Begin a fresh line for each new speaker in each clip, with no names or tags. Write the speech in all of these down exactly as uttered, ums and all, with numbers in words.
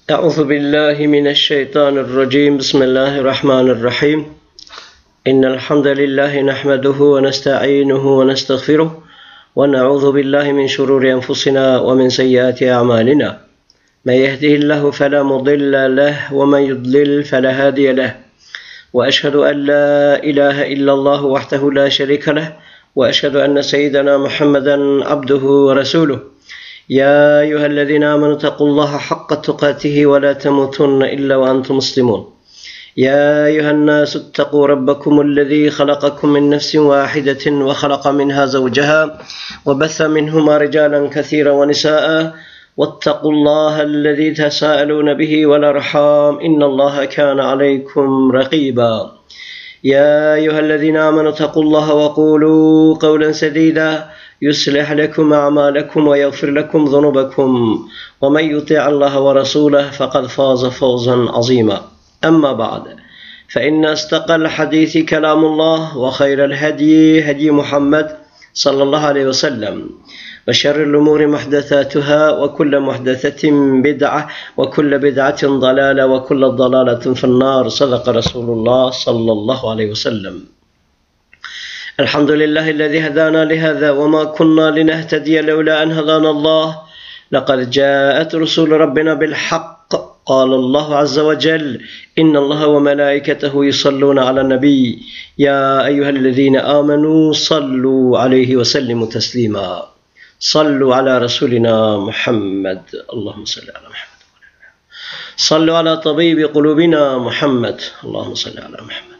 أعوذ بالله من الشيطان الرجيم. بسم الله الرحمن الرحيم. إن الحمد لله نحمده ونستعينه ونستغفره ونعوذ بالله من شرور أنفسنا ومن سيئات أعمالنا. من يهده الله فلا مضل له ومن يضلل فلا هادي له. وأشهد أن لا إله إلا الله وحده لا شريك له وأشهد أن سيدنا محمدا عبده ورسوله. يا أيها الذين آمنوا اتقوا الله حق تقاته ولا تموتن إلا وأنتم مسلمون. يا أيها الناس اتقوا ربكم الذي خلقكم من نفس واحدة وخلق منها زوجها وبث منهما رجالا كثيرا ونساء واتقوا الله الذي تساءلون به والأرحام إن الله كان عليكم رقيبا. يا أيها الذين آمنوا اتقوا الله وقولوا قولا سديدا يصلح لكم أعمالكم ويغفر لكم ذنوبكم ومن يطع الله ورسوله فقد فاز فوزا عظيما. أما بعد فإن أصدق الحديث كلام الله وخير الهدي هدي محمد صلى الله عليه وسلم وشر الأمور محدثاتها وكل محدثة بدعة وكل بدعة ضلالة وكل ضلالة في النار. صدق رسول الله صلى الله عليه وسلم. الحمد لله الذي هدانا لهذا وما كنا لنهتدي لولا أن هدانا الله. لقد جاءت رسول ربنا بالحق. قال الله عز وجل إن الله وملائكته يصلون على النبي يا أيها الذين آمنوا صلوا عليه وسلموا تسليما. صلوا على رسولنا محمد. اللهم صل على محمد. صلوا على طبيب قلوبنا محمد. اللهم صل على محمد.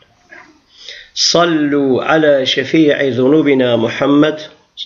صلوا على شفيع ذنوبنا محمد.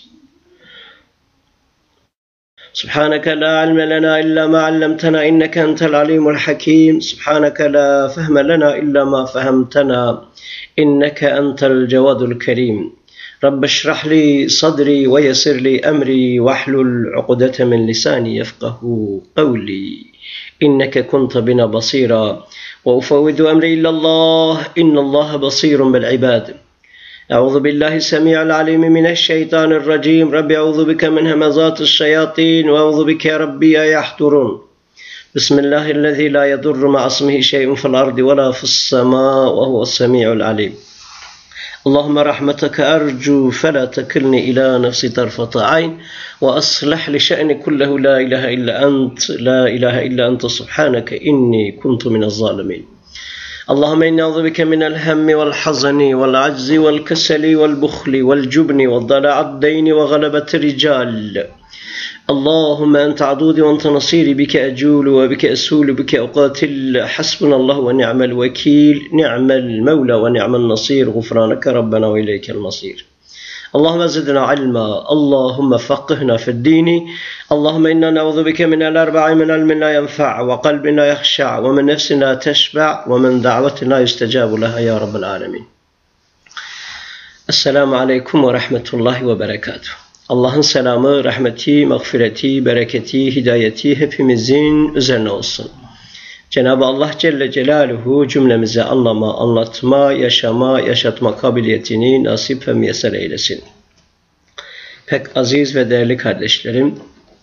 سبحانك لا علم لنا إلا ما علمتنا إنك أنت العليم الحكيم. سبحانك لا فهم لنا إلا ما فهمتنا إنك أنت الجواد الكريم. رب اشرح لي صدري ويسر لي أمري واحلل عقدة من لساني يفقه قولي إنك كنت بنا بصيرا وأفوض أمري إلى الله إن الله بصير بالعباد. أعوذ بالله السميع العليم من الشيطان الرجيم. ربي أعوذ بك من همزات الشياطين وأعوذ بك يا ربي أن يحضرون. بسم الله الذي لا يضر مع اسمه شيء في الأرض ولا في السماء وهو السميع العليم. اللهم رحمتك أرجو فلا تكلني إلى نفسي طرفة عين وأصلح لشأني كله لا إله إلا أنت لا إله إلا أنت سبحانك إني كنت من الظالمين. اللهم إني أعوذ بك من الهم والحزن والعجز والكسل والبخل والجبن والضلع الدين وغلبة الرجال. اللهم أنت عدودي وأنت نصيري بك أجول وبك أسول بك أقاتل. حسبنا الله ونعم الوكيل نعم المولى ونعم النصير. غفرانك ربنا وإليك المصير. اللهم زدنا علما. اللهم فقهنا في الدين. اللهم إنا نعوذ بك من الأربع من علم لا ينفع وقلب لا يخشع ومن نفس لا تشبع ومن دعوة لا يستجاب لها يا رب العالمين. Esselamu Aleyküm ve Rahmetullahi ve Berekatuhu. Allah'ın selamı, rahmeti, mağfireti, bereketi, hidayeti hepimizin üzerine olsun. Cenab-ı Allah Celle Celaluhu cümlemize anlama, anlatma, yaşama, yaşatma kabiliyetini nasip ve müyesser eylesin. Pek aziz ve değerli kardeşlerim,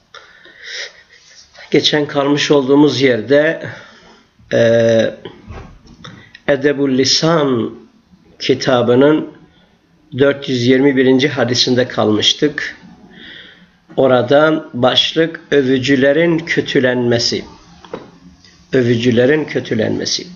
geçen kalmış olduğumuz yerde e, Edebul Lisan kitabının dört yüz yirmi birinci hadisinde kalmıştık. Orada başlık övücülerin kötülenmesi. Övücülerin kötülenmesi.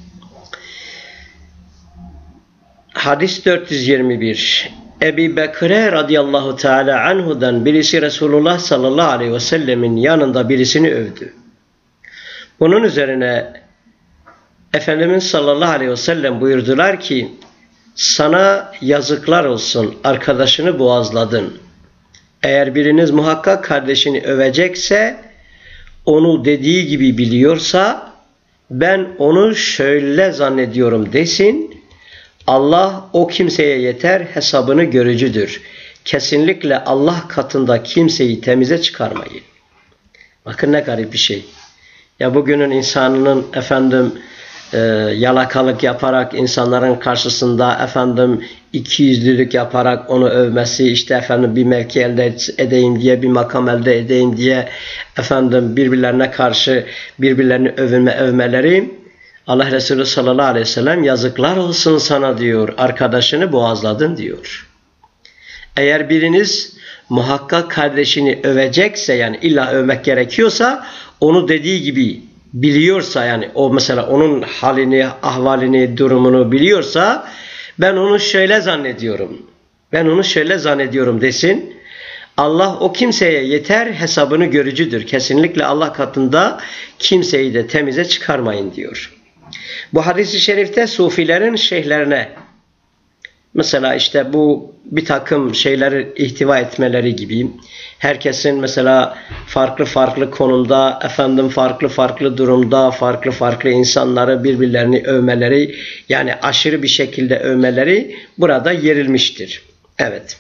Hadis dört yüz yirmi bir. Ebu Bekre radıyallahu teala anhudan birisi Resulullah sallallahu aleyhi ve sellemin yanında birisini övdü. Bunun üzerine Efendimiz sallallahu aleyhi ve sellem buyurdular ki sana yazıklar olsun, arkadaşını boğazladın. Eğer biriniz muhakkak kardeşini övecekse, onu dediği gibi biliyorsa, ben onu şöyle zannediyorum desin. Allah o kimseye yeter, hesabını görücüdür. Kesinlikle Allah katında kimseyi temize çıkarmayın. Bakın ne garip bir şey. Ya bugünün insanının efendim e, yalakalık yaparak insanların karşısında efendim ikiyüzlülük yaparak onu övmesi, işte efendim bir mevki elde edeyim diye, bir makam elde edeyim diye efendim birbirlerine karşı birbirlerini övünme övmeleri, Allah Resulü sallallahu aleyhi ve sellem yazıklar olsun sana diyor, arkadaşını boğazladın diyor. Eğer biriniz muhakkak kardeşini övecekse, yani illa övmek gerekiyorsa, onu dediği gibi biliyorsa, yani o mesela onun halini, ahvalini, durumunu biliyorsa, ben onu şöyle zannediyorum, ben onu şöyle zannediyorum desin. Allah o kimseye yeter, hesabını görücüdür. Kesinlikle Allah katında kimseyi de temize çıkarmayın diyor. Bu hadis-i şerifte sufilerin şeyhlerine, mesela işte bu bir takım şeyleri ihtiva etmeleri gibi, herkesin mesela farklı farklı konumda, efendim farklı farklı durumda, farklı farklı insanları birbirlerini övmeleri, yani aşırı bir şekilde övmeleri burada yerilmiştir. Evet.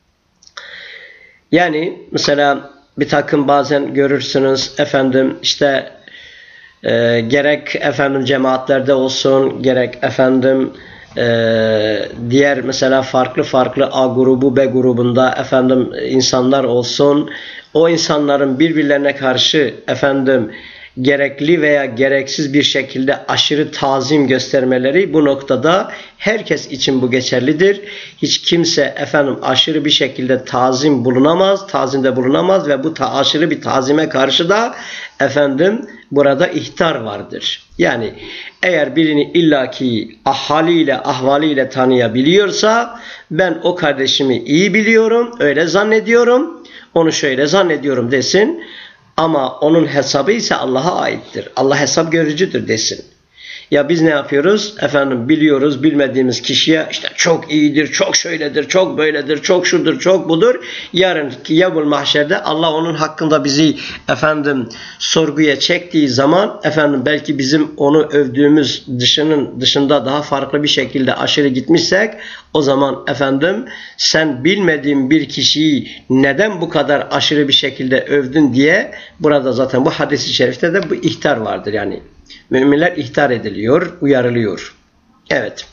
Yani mesela bir takım bazen görürsünüz efendim işte e, gerek efendim cemaatlerde olsun, gerek efendim Ee, diğer mesela farklı farklı A grubu, B grubunda efendim insanlar olsun, o insanların birbirlerine karşı efendim gerekli veya gereksiz bir şekilde aşırı tazim göstermeleri, bu noktada herkes için bu geçerlidir. Hiç kimse efendim aşırı bir şekilde tazim bulunamaz, tazimde bulunamaz ve bu ta aşırı bir tazime karşı da efendim burada ihtar vardır. Yani eğer birini illaki haliyle, ahvaliyle tanıyabiliyorsa, ben o kardeşimi iyi biliyorum, öyle zannediyorum, onu şöyle zannediyorum desin. Ama onun hesabı ise Allah'a aittir. Allah hesap görücüdür desin. Ya biz ne yapıyoruz? Efendim biliyoruz, bilmediğimiz kişiye işte çok iyidir, çok şöyledir, çok böyledir, çok şudur, çok budur. Yarınki yevmül mahşerde Allah onun hakkında bizi efendim sorguya çektiği zaman, efendim belki bizim onu övdüğümüz dışının dışında daha farklı bir şekilde aşırı gitmişsek, o zaman efendim sen bilmediğin bir kişiyi neden bu kadar aşırı bir şekilde övdün diye, burada zaten bu hadis-i şerifte de bu ihtar vardır yani. Müminler ihtar ediliyor, uyarılıyor. Evet.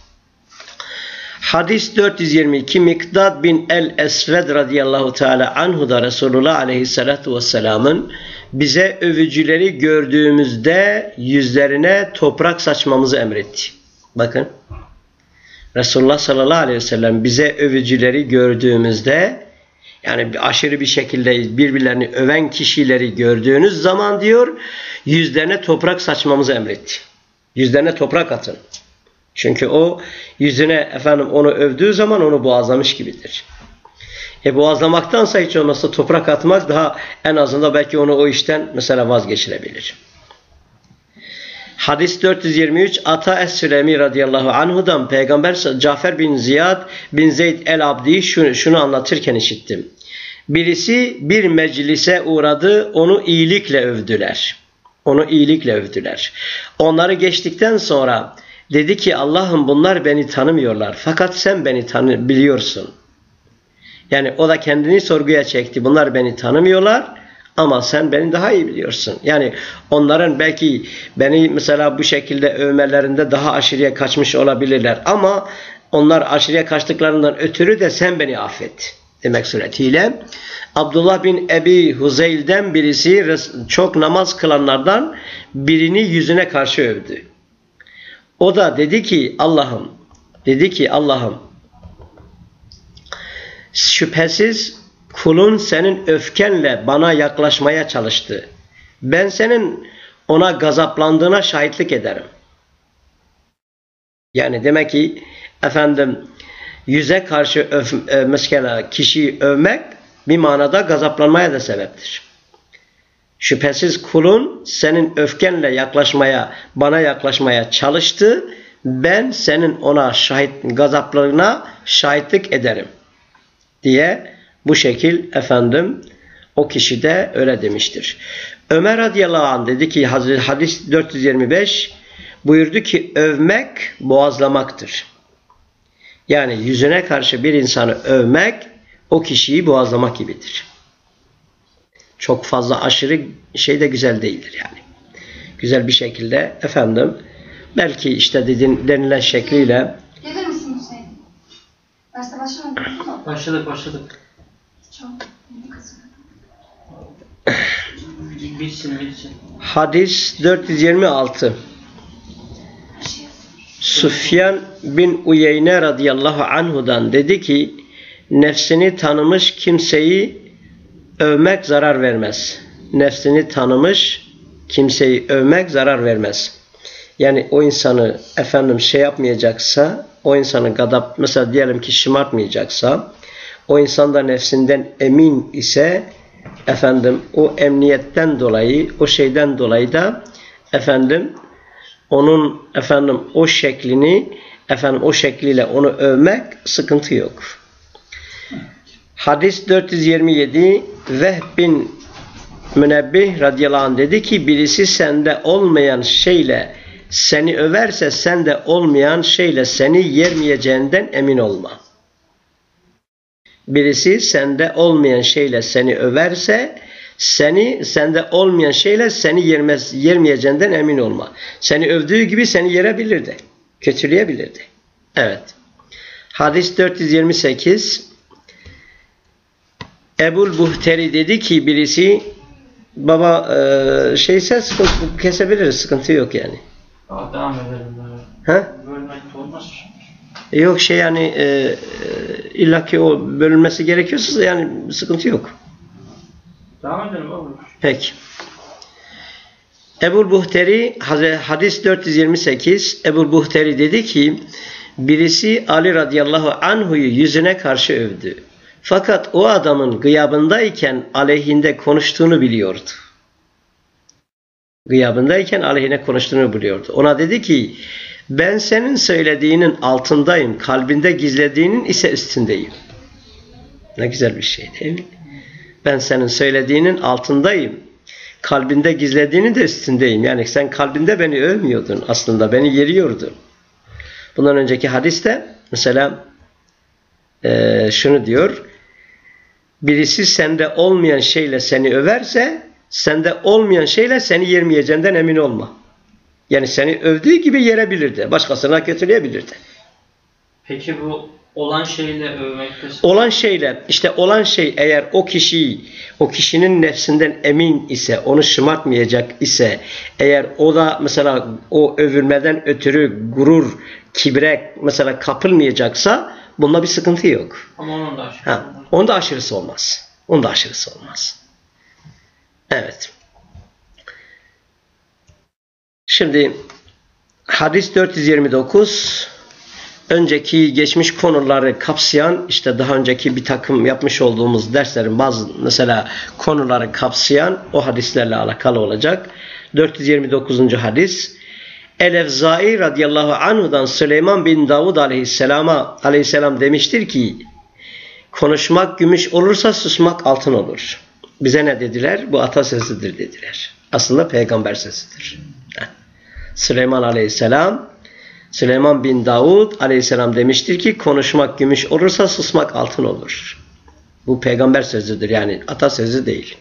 Hadis dört yüz yirmi iki, Mikdad bin el-Esved radıyallahu teala anhu da Resulullah aleyhissalatu vesselamın bize övücüleri gördüğümüzde yüzlerine toprak saçmamızı emretti. Bakın. Resulullah sallallahu aleyhi ve sellem bize övücüleri gördüğümüzde, yani aşırı bir şekilde birbirlerini öven kişileri gördüğünüz zaman diyor, yüzlerine toprak saçmamızı emretti. Yüzlerine toprak atın. Çünkü o yüzüne efendim onu övdüğü zaman onu boğazlamış gibidir. E boğazlamaktansa hiç olmazsa toprak atmak daha, en azından belki onu o işten mesela vazgeçirebilir. Hadis dört yüz yirmi üç, Ata Es-Sülemi radıyallahu anhu'dan Peygamber Cafer bin Ziyad bin Zeyd el-Abdi'yi şunu, şunu anlatırken işittim. Birisi bir meclise uğradı, onu iyilikle övdüler. Onu iyilikle övdüler. Onları geçtikten sonra dedi ki, Allah'ım bunlar beni tanımıyorlar fakat sen beni tanı biliyorsun. Yani o da kendini sorguya çekti. Bunlar beni tanımıyorlar ama sen beni daha iyi biliyorsun. Yani onların belki beni mesela bu şekilde övmelerinde daha aşırıya kaçmış olabilirler. Ama onlar aşırıya kaçtıklarından ötürü de sen beni affet demek suretiyle. Abdullah bin Ebi Huzeyl'den birisi çok namaz kılanlardan birini yüzüne karşı övdü. O da dedi ki Allah'ım, dedi ki Allah'ım şüphesiz kulun senin öfkenle bana yaklaşmaya çalıştı. Ben senin ona gazaplandığına şahitlik ederim. Yani demek ki efendim yüze karşı öf, e, mesela kişiyi övmek bir manada gazaplanmaya da sebeptir. Şüphesiz kulun senin öfkenle yaklaşmaya, bana yaklaşmaya çalıştı. Ben senin ona şahit, gazaplığına şahitlik ederim diye bu şekil efendim o kişi de öyle demiştir. Ömer radıyallahu anh dedi ki hadis dört yüz yirmi beş buyurdu ki övmek boğazlamaktır. Yani yüzüne karşı bir insanı övmek o kişiyi boğazlamak gibidir. Çok fazla aşırı şey de güzel değildir yani. Güzel bir şekilde efendim belki işte dedin, denilen şekliyle.
Gelir misin Hüseyin? Derste başlamadınız mı?
Başladık başladık.
Çok iyi kızım.
Bilsin bilsin.
Hadis dört yüz yirmi altı. Süfyan bin Uyeyne radıyallahu anhudan dedi ki, nefsini tanımış kimseyi övmek zarar vermez. Nefsini tanımış kimseyi övmek zarar vermez. Yani o insanı efendim şey yapmayacaksa, o insanı gadap, mesela diyelim ki şımartmayacaksa, o insan da nefsinden emin ise efendim o emniyetten dolayı, o şeyden dolayı da efendim onun efendim o şeklini efendim o şekliyle onu övmek sıkıntı yok. Hadis dört yüz yirmi yedi. Vehb bin Münebbih radıyallahu anh dedi ki, birisi sende olmayan şeyle seni överse sende olmayan şeyle seni yermeyeceğinden emin olma. Birisi sende olmayan şeyle seni överse seni sende olmayan şeyle seni yermez, yermeyeceğinden emin olma. Seni övdüğü gibi seni yerebilirdi. Kötüleyebilirdi. Evet. Hadis dört yüz yirmi sekiz. Ebul Buhteri dedi ki birisi, baba e, şeyse sıkıntı, kesebiliriz, sıkıntı yok yani.
Aa, devam edelim.
Ha?
Bölmek de olmaz.
Yok şey yani e, e, illaki o bölünmesi gerekiyorsa yani sıkıntı yok.
Devam edelim abi.
Peki. Ebul Buhteri hadis dört yüz yirmi sekiz. Ebul Buhteri dedi ki birisi Ali radıyallahu anhu'yu yüzüne karşı övdü. Fakat o adamın gıyabındayken aleyhinde konuştuğunu biliyordu. Gıyabındayken aleyhine konuştuğunu biliyordu. Ona dedi ki, ben senin söylediğinin altındayım, kalbinde gizlediğinin ise üstündeyim. Ne güzel bir şey değil mi? Ben senin söylediğinin altındayım, kalbinde gizlediğinin de üstündeyim. Yani sen kalbinde beni övmüyordun, aslında beni yeriyordun. Bundan önceki hadiste mesela e, şunu diyor, birisi sende olmayan şeyle seni överse, sende olmayan şeyle seni yermeyeceğinden emin olma. Yani seni övdüğü gibi yerebilirdi. Başkasına kötüleyebilirdi.
Peki bu olan şeyle övmekte...
Olan şeyle, işte olan şey eğer o kişiyi, o kişinin nefsinden emin ise, onu şımartmayacak ise, eğer o da mesela o övülmeden ötürü gurur, kibre mesela kapılmayacaksa, bunda bir sıkıntı yok.
Ama onun da aşırısı
ha,
olmaz.
Onun da aşırısı olmaz. Onun da aşırısı olmaz. Evet. Şimdi hadis dört yüz yirmi dokuz önceki geçmiş konuları kapsayan, işte daha önceki bir takım yapmış olduğumuz derslerin bazı mesela konuları kapsayan o hadislerle alakalı olacak. dört yüz yirmi dokuzuncu hadis. El-Evzai radıyallahu anhu'dan Süleyman bin Davud aleyhisselama aleyhisselam demiştir ki, konuşmak gümüş olursa susmak altın olur. Bize ne dediler? Bu atasözüdür dediler. Aslında peygamber sözüdür. Süleyman aleyhisselam, Süleyman bin Davud aleyhisselam demiştir ki, konuşmak gümüş olursa susmak altın olur. Bu peygamber sözüdür, yani atasözü değil.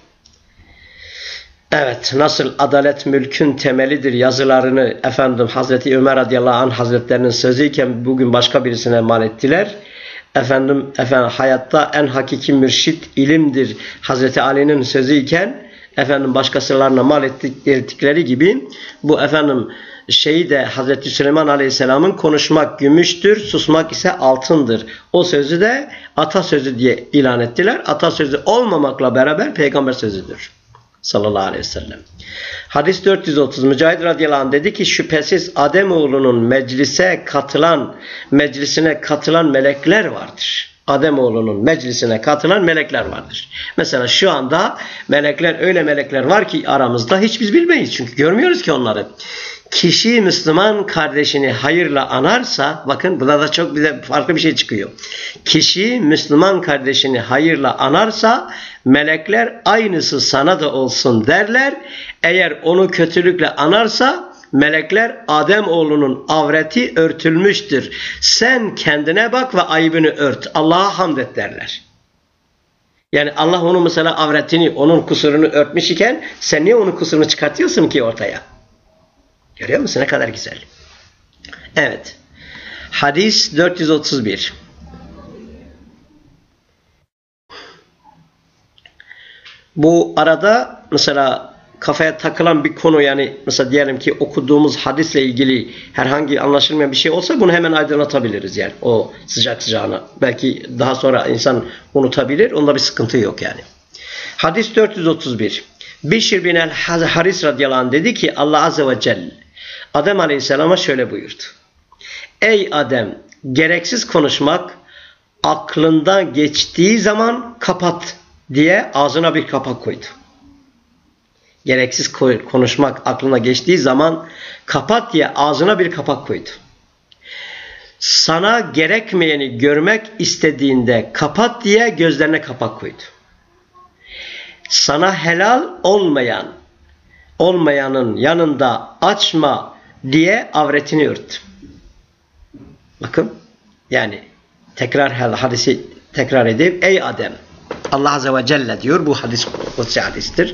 Evet, nasıl adalet mülkün temelidir yazılarını efendim Hazreti Ömer radıyallahu anh hazretlerinin sözüyken bugün başka birisine mal ettiler. Efendim, efendim hayatta en hakiki mürşit ilimdir Hazreti Ali'nin sözüyken efendim başkasılarına mal ettikleri gibi bu efendim şeyi de Hazreti Süleyman Aleyhisselam'ın konuşmak gümüştür, susmak ise altındır. O sözü de atasözü diye ilan ettiler. Atasözü olmamakla beraber peygamber sözüdür. Sallallahu aleyhi ve sellem. Hadis dört yüz otuz. Mücahid radıyallahu anh dedi ki, şüphesiz Ademoğlunun meclise katılan, meclisine katılan melekler vardır. Ademoğlunun meclisine katılan melekler vardır. Mesela şu anda melekler, öyle melekler var ki aramızda hiç biz bilmeyiz. Çünkü görmüyoruz ki onları. Kişi Müslüman kardeşini hayırla anarsa, bakın burada da çok bize farklı bir şey çıkıyor. Kişi Müslüman kardeşini hayırla anarsa, melekler aynısı sana da olsun derler. Eğer onu kötülükle anarsa, melekler Adem oğlunun avreti örtülmüştür. Sen kendine bak ve ayıbını ört. Allah'a hamd et derler. Yani Allah onun mesela avretini, onun kusurunu örtmüş iken sen niye onun kusurunu çıkartıyorsun ki ortaya? Görüyor musun ne kadar güzel? Evet. Hadis dört yüz otuz bir. Bu arada mesela kafaya takılan bir konu, yani mesela diyelim ki okuduğumuz hadisle ilgili herhangi anlaşılmayan bir şey olsa bunu hemen aydınlatabiliriz yani o sıcak sıcağına. Belki daha sonra insan unutabilir. Onda bir sıkıntı yok yani. Hadis dört yüz otuz bir. Bişr bin el-Haris radıyallahu anh dedi ki Allah azze ve celle Adem aleyhisselama şöyle buyurdu. Ey Adem, gereksiz konuşmak aklından geçtiği zaman kapat diye ağzına bir kapak koydu. Gereksiz konuşmak aklına geçtiği zaman kapat diye ağzına bir kapak koydu. Sana gerekmeyeni görmek istediğinde kapat diye gözlerine kapak koydu. Sana helal olmayan, olmayanın yanında açma diye avretini örttü. Bakın, yani tekrar hadisi tekrar edip ey Adem, Allah Azze ve Celle diyor, bu hadis kutsi hadistir.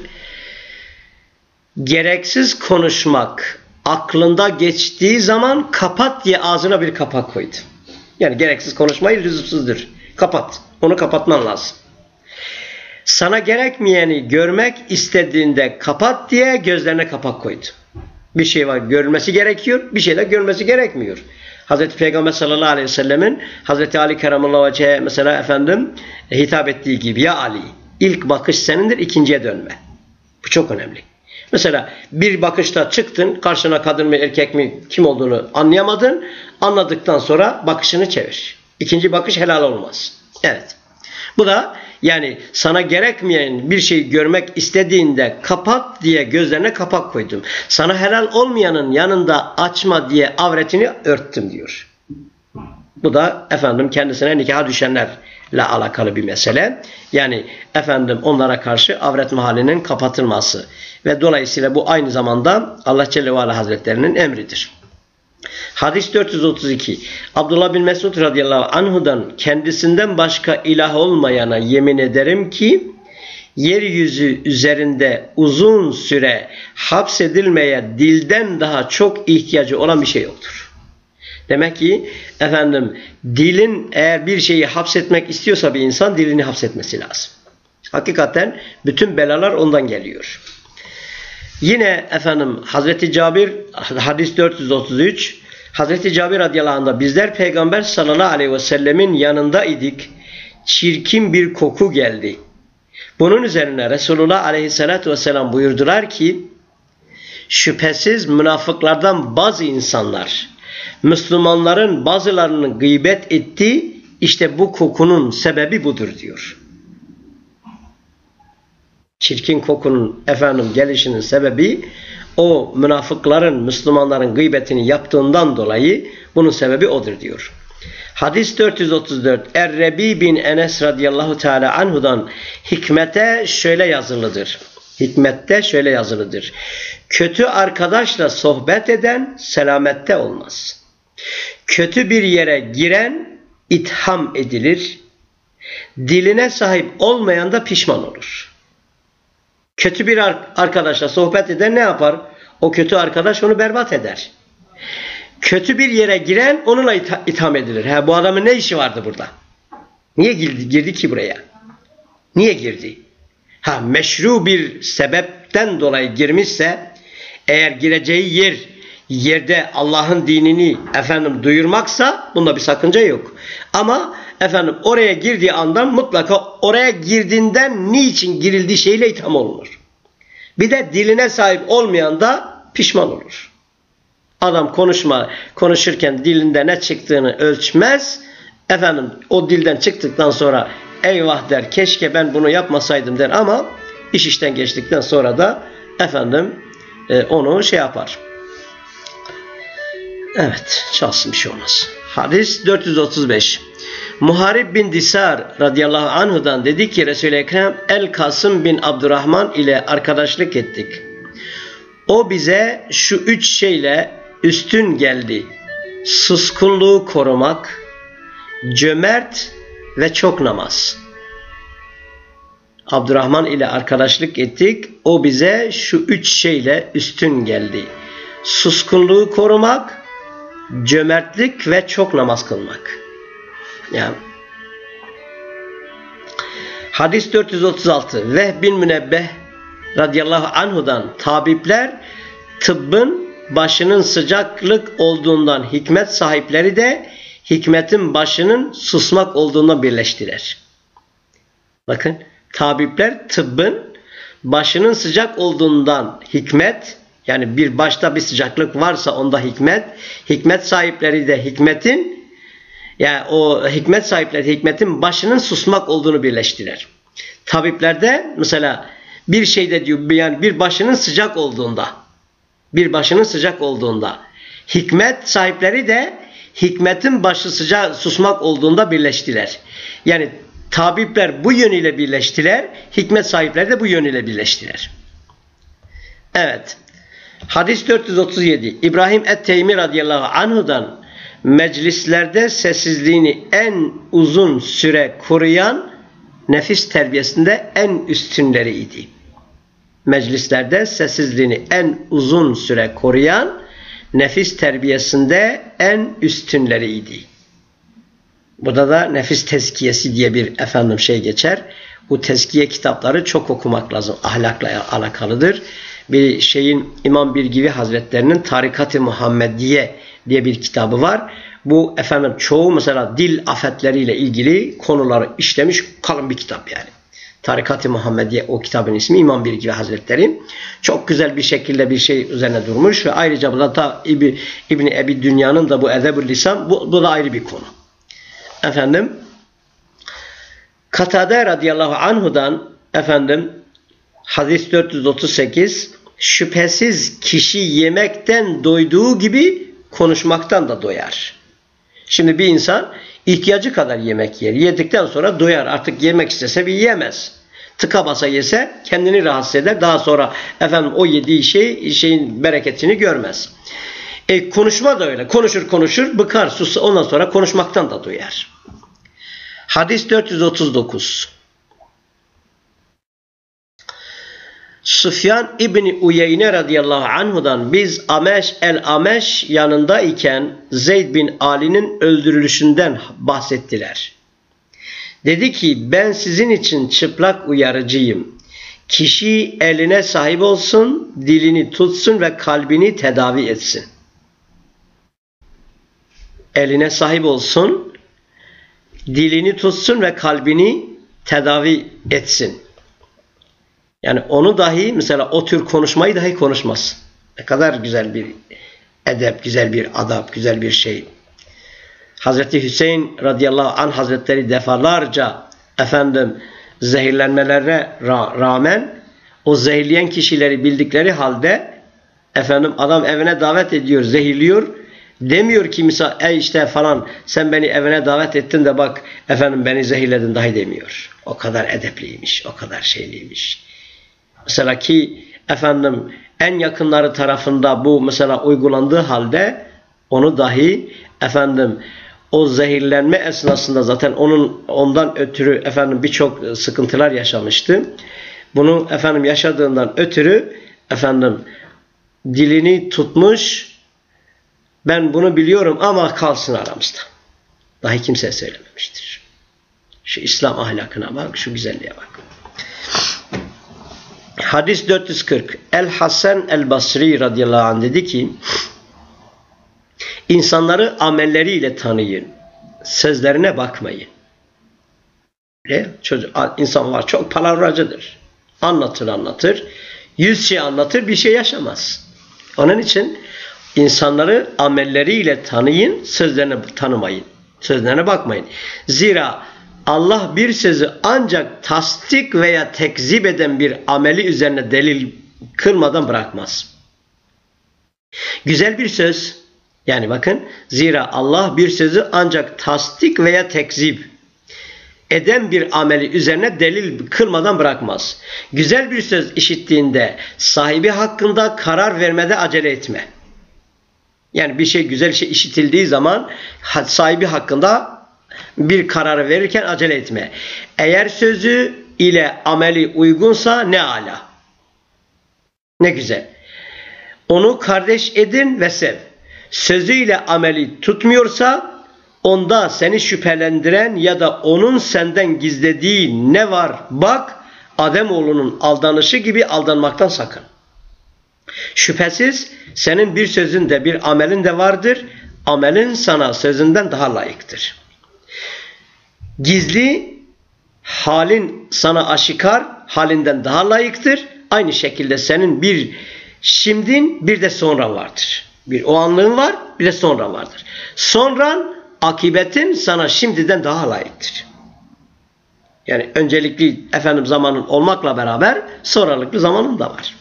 Gereksiz konuşmak aklında geçtiği zaman kapat diye ağzına bir kapak koydu. Yani gereksiz konuşmayı lüzumsuzdur. Kapat. Onu kapatman lazım. Sana gerekmeyeni görmek istediğinde kapat diye gözlerine kapak koydu. Bir şey var görülmesi gerekiyor, bir şey de görmesi gerekmiyor. Hazreti Peygamber sallallahu aleyhi ve sellemin Hazreti Ali Keramallahu Vecehe mesela efendim hitap ettiği gibi ya Ali, ilk bakış senindir, ikinciye dönme. Bu çok önemli. Mesela bir bakışta çıktın, karşına kadın mı erkek mi kim olduğunu anlayamadın. Anladıktan sonra bakışını çevir. İkinci bakış helal olmaz. Evet. Bu da yani sana gerekmeyen bir şeyi görmek istediğinde kapat diye gözlerine kapak koydum. Sana helal olmayanın yanında açma diye avretini örttüm diyor. Bu da efendim kendisine nikaha düşenlerle alakalı bir mesele. Yani efendim onlara karşı avret mahallinin kapatılması. Ve dolayısıyla bu aynı zamanda Allah Celle ve Ala Hazretlerinin emridir. Hadis dört yüz otuz iki. Abdullah bin Mesud radıyallahu anhudan kendisinden başka ilah olmayana yemin ederim ki yeryüzü üzerinde uzun süre hapsedilmeye dilden daha çok ihtiyacı olan bir şey yoktur. Demek ki efendim dilin eğer bir şeyi hapsetmek istiyorsa bir insan dilini hapsetmesi lazım. Hakikaten bütün belalar ondan geliyor. Yine efendim Hazreti Cabir hadis dört yüz otuz üç Hazreti Cabir radıyallahu anh da bizler Peygamber sallallahu aleyhi ve sellemin yanında idik. Çirkin bir koku geldi. Bunun üzerine Resulullah aleyhissalatü vesselam buyurdular ki şüphesiz münafıklardan bazı insanlar Müslümanların bazılarının gıybet etti. İşte bu kokunun sebebi budur diyor. Çirkin kokunun efendim gelişinin sebebi o münafıkların Müslümanların gıybetini yaptığından dolayı bunun sebebi odur diyor. Hadis dört yüz otuz dört. Er-Rebi bin Enes radıyallahu teala anhudan hikmete şöyle yazılıdır. Hikmette şöyle yazılıdır. Kötü arkadaşla sohbet eden selamette olmaz. Kötü bir yere giren itham edilir. Diline sahip olmayan da pişman olur. Kötü bir arkadaşla sohbet eden ne yapar? O kötü arkadaş onu berbat eder. Kötü bir yere giren onunla itham edilir. Ha, bu adamın ne işi vardı burada? Niye girdi, girdi ki buraya? Niye girdi? Ha, meşru bir sebepten dolayı girmişse eğer gireceği yer yerde Allah'ın dinini efendim duyurmaksa bunda bir sakınca yok. Ama efendim oraya girdiği andan mutlaka oraya girdiğinden niçin girildiği şeyle itham olunur. Bir de diline sahip olmayan da pişman olur. Adam konuşma konuşurken dilinde ne çıktığını ölçmez. Efendim o dilden çıktıktan sonra eyvah der, keşke ben bunu yapmasaydım der ama iş işten geçtikten sonra da efendim e, onu şey yapar. Evet, çalsın bir şey olmaz. Hadis dört yüz otuz beş. Muharib bin Disar radıyallahu anhudan dedi ki Resul-i Ekrem El-Kasım bin Abdurrahman ile arkadaşlık ettik. O bize şu üç şeyle üstün geldi. Suskunluğu korumak, cömert ve çok namaz. Abdurrahman ile arkadaşlık ettik. O bize şu üç şeyle üstün geldi. Suskunluğu korumak, cömertlik ve çok namaz kılmak. Yani hadis dört yüz otuz altı Vehb bin Münebbeh radıyallahu anhudan tabipler tıbbın başının sıcaklık olduğundan hikmet sahipleri de hikmetin başının susmak olduğundan birleştiler. Bakın, tabipler tıbbın başının sıcak olduğundan hikmet, yani bir başta bir sıcaklık varsa onda hikmet, hikmet sahipleri de hikmetin, yani o hikmet sahipleri hikmetin başının susmak olduğunu birleştirir. Tabiplerde mesela bir şeyde diyor, yani bir başının sıcak olduğunda, bir başının sıcak olduğunda, hikmet sahipleri de hikmetin başı sıcak susmak olduğunda birleştiler. Yani tabipler bu yönüyle birleştiler, hikmet sahipleri de bu yönüyle birleştiler. Evet. Hadis dört yüz otuz yedi İbrahim et-Teymi radıyallahu anhudan meclislerde sessizliğini en uzun süre koruyan nefis terbiyesinde en üstünleriydi. Meclislerde sessizliğini en uzun süre koruyan nefis terbiyesinde en üstünleriydi. Burada da nefis tezkiyesi diye bir efendim şey geçer. Bu tezkiye kitapları çok okumak lazım. Ahlakla alakalıdır. Bir şeyin İmam Birgivi Hazretlerinin Tarikat-ı Muhammediye diye bir kitabı var. Bu efendim çoğu mesela dil afetleriyle ilgili konuları işlemiş kalın bir kitap yani. Tarikat-ı Muhammediye o kitabın ismi, İmam Birgivi Hazretleri. Çok güzel bir şekilde bir şey üzerine durmuş ve ayrıca burada da İbni, İbni Ebi Dünya'nın da bu Edeb-ül Lisan, bu, bu da ayrı bir konu. Efendim Katade radıyallahu anhudan efendim hadis dört yüz otuz sekiz şüphesiz kişi yemekten doyduğu gibi konuşmaktan da doyar. Şimdi bir insan ihtiyacı kadar yemek yer. Yedikten sonra doyar. Artık yemek istese bir yiyemez. Tıka basa yese kendini rahatsız eder. Daha sonra efendim o yediği şey şeyin bereketini görmez. E, konuşma da öyle. Konuşur konuşur bıkar sus. Ondan sonra konuşmaktan da doyar. Hadis dört yüz otuz dokuz Süfyan İbni Uyeyne radıyallahu anhudan biz Ameş el-Ameş yanındayken Zeyd bin Ali'nin öldürülüşünden bahsettiler. Dedi ki ben sizin için çıplak uyarıcıyım. Kişi eline sahip olsun, dilini tutsun ve kalbini tedavi etsin. Eline sahip olsun, dilini tutsun ve kalbini tedavi etsin. Yani onu dahi mesela o tür konuşmayı dahi konuşmaz. Ne kadar güzel bir edep, güzel bir adab, güzel bir şey. Hazreti Hüseyin radıyallahu anh hazretleri defalarca efendim zehirlenmelerine rağmen o zehirleyen kişileri bildikleri halde efendim adam evine davet ediyor, zehirliyor. Demiyor ki misal ey işte falan sen beni evine davet ettin de bak efendim beni zehirledin dahi demiyor. O kadar edepliymiş, o kadar şeyliymiş. Mesela ki efendim en yakınları tarafında bu mesela uygulandığı halde onu dahi efendim o zehirlenme esnasında zaten onun ondan ötürü efendim birçok sıkıntılar yaşamıştı. Bunu efendim yaşadığından ötürü efendim dilini tutmuş, ben bunu biliyorum ama kalsın aramızda. Dahi kimseye söylememiştir. Şu İslam ahlakına bak, şu güzelliğe bak. Hadis dört yüz kırk El-Hasan el-Basri radıyallahu anh dedi ki insanları amelleriyle tanıyın. Sözlerine bakmayın. Ne? Çocuk, insanlar çok palavracıdır. Anlatır anlatır. Yüz şey anlatır, bir şey yaşamaz. Onun için insanları amelleriyle tanıyın, sözlerine tanımayın. Sözlerine bakmayın. Zira Allah bir sözü ancak tasdik veya tekzip eden bir ameli üzerine delil kılmadan bırakmaz. Güzel bir söz, yani bakın, zira Allah bir sözü ancak tasdik veya tekzip eden bir ameli üzerine delil kılmadan bırakmaz. Güzel bir söz işittiğinde sahibi hakkında karar vermede acele etme. Yani bir şey güzel şey işitildiği zaman sahibi hakkında bir kararı verirken acele etme. Eğer sözü ile ameli uygunsa ne âlâ. Ne güzel. Onu kardeş edin ve sev. sözüyle ameli tutmuyorsa onda seni şüphelendiren ya da onun senden gizlediği ne var bak, Ademoğlunun aldanışı gibi aldanmaktan sakın. Şüphesiz senin bir sözün de bir amelin de vardır. Amelin sana sözünden daha layıktır. Gizli halin sana aşikar halinden daha layıktır. Aynı şekilde senin bir şimdin bir de sonra vardır. Bir o anlığın var, bir de sonra vardır. Sonran, akibetin sana şimdiden daha layıktır. Yani öncelikli efendim zamanın olmakla beraber sonralıklı zamanın da var.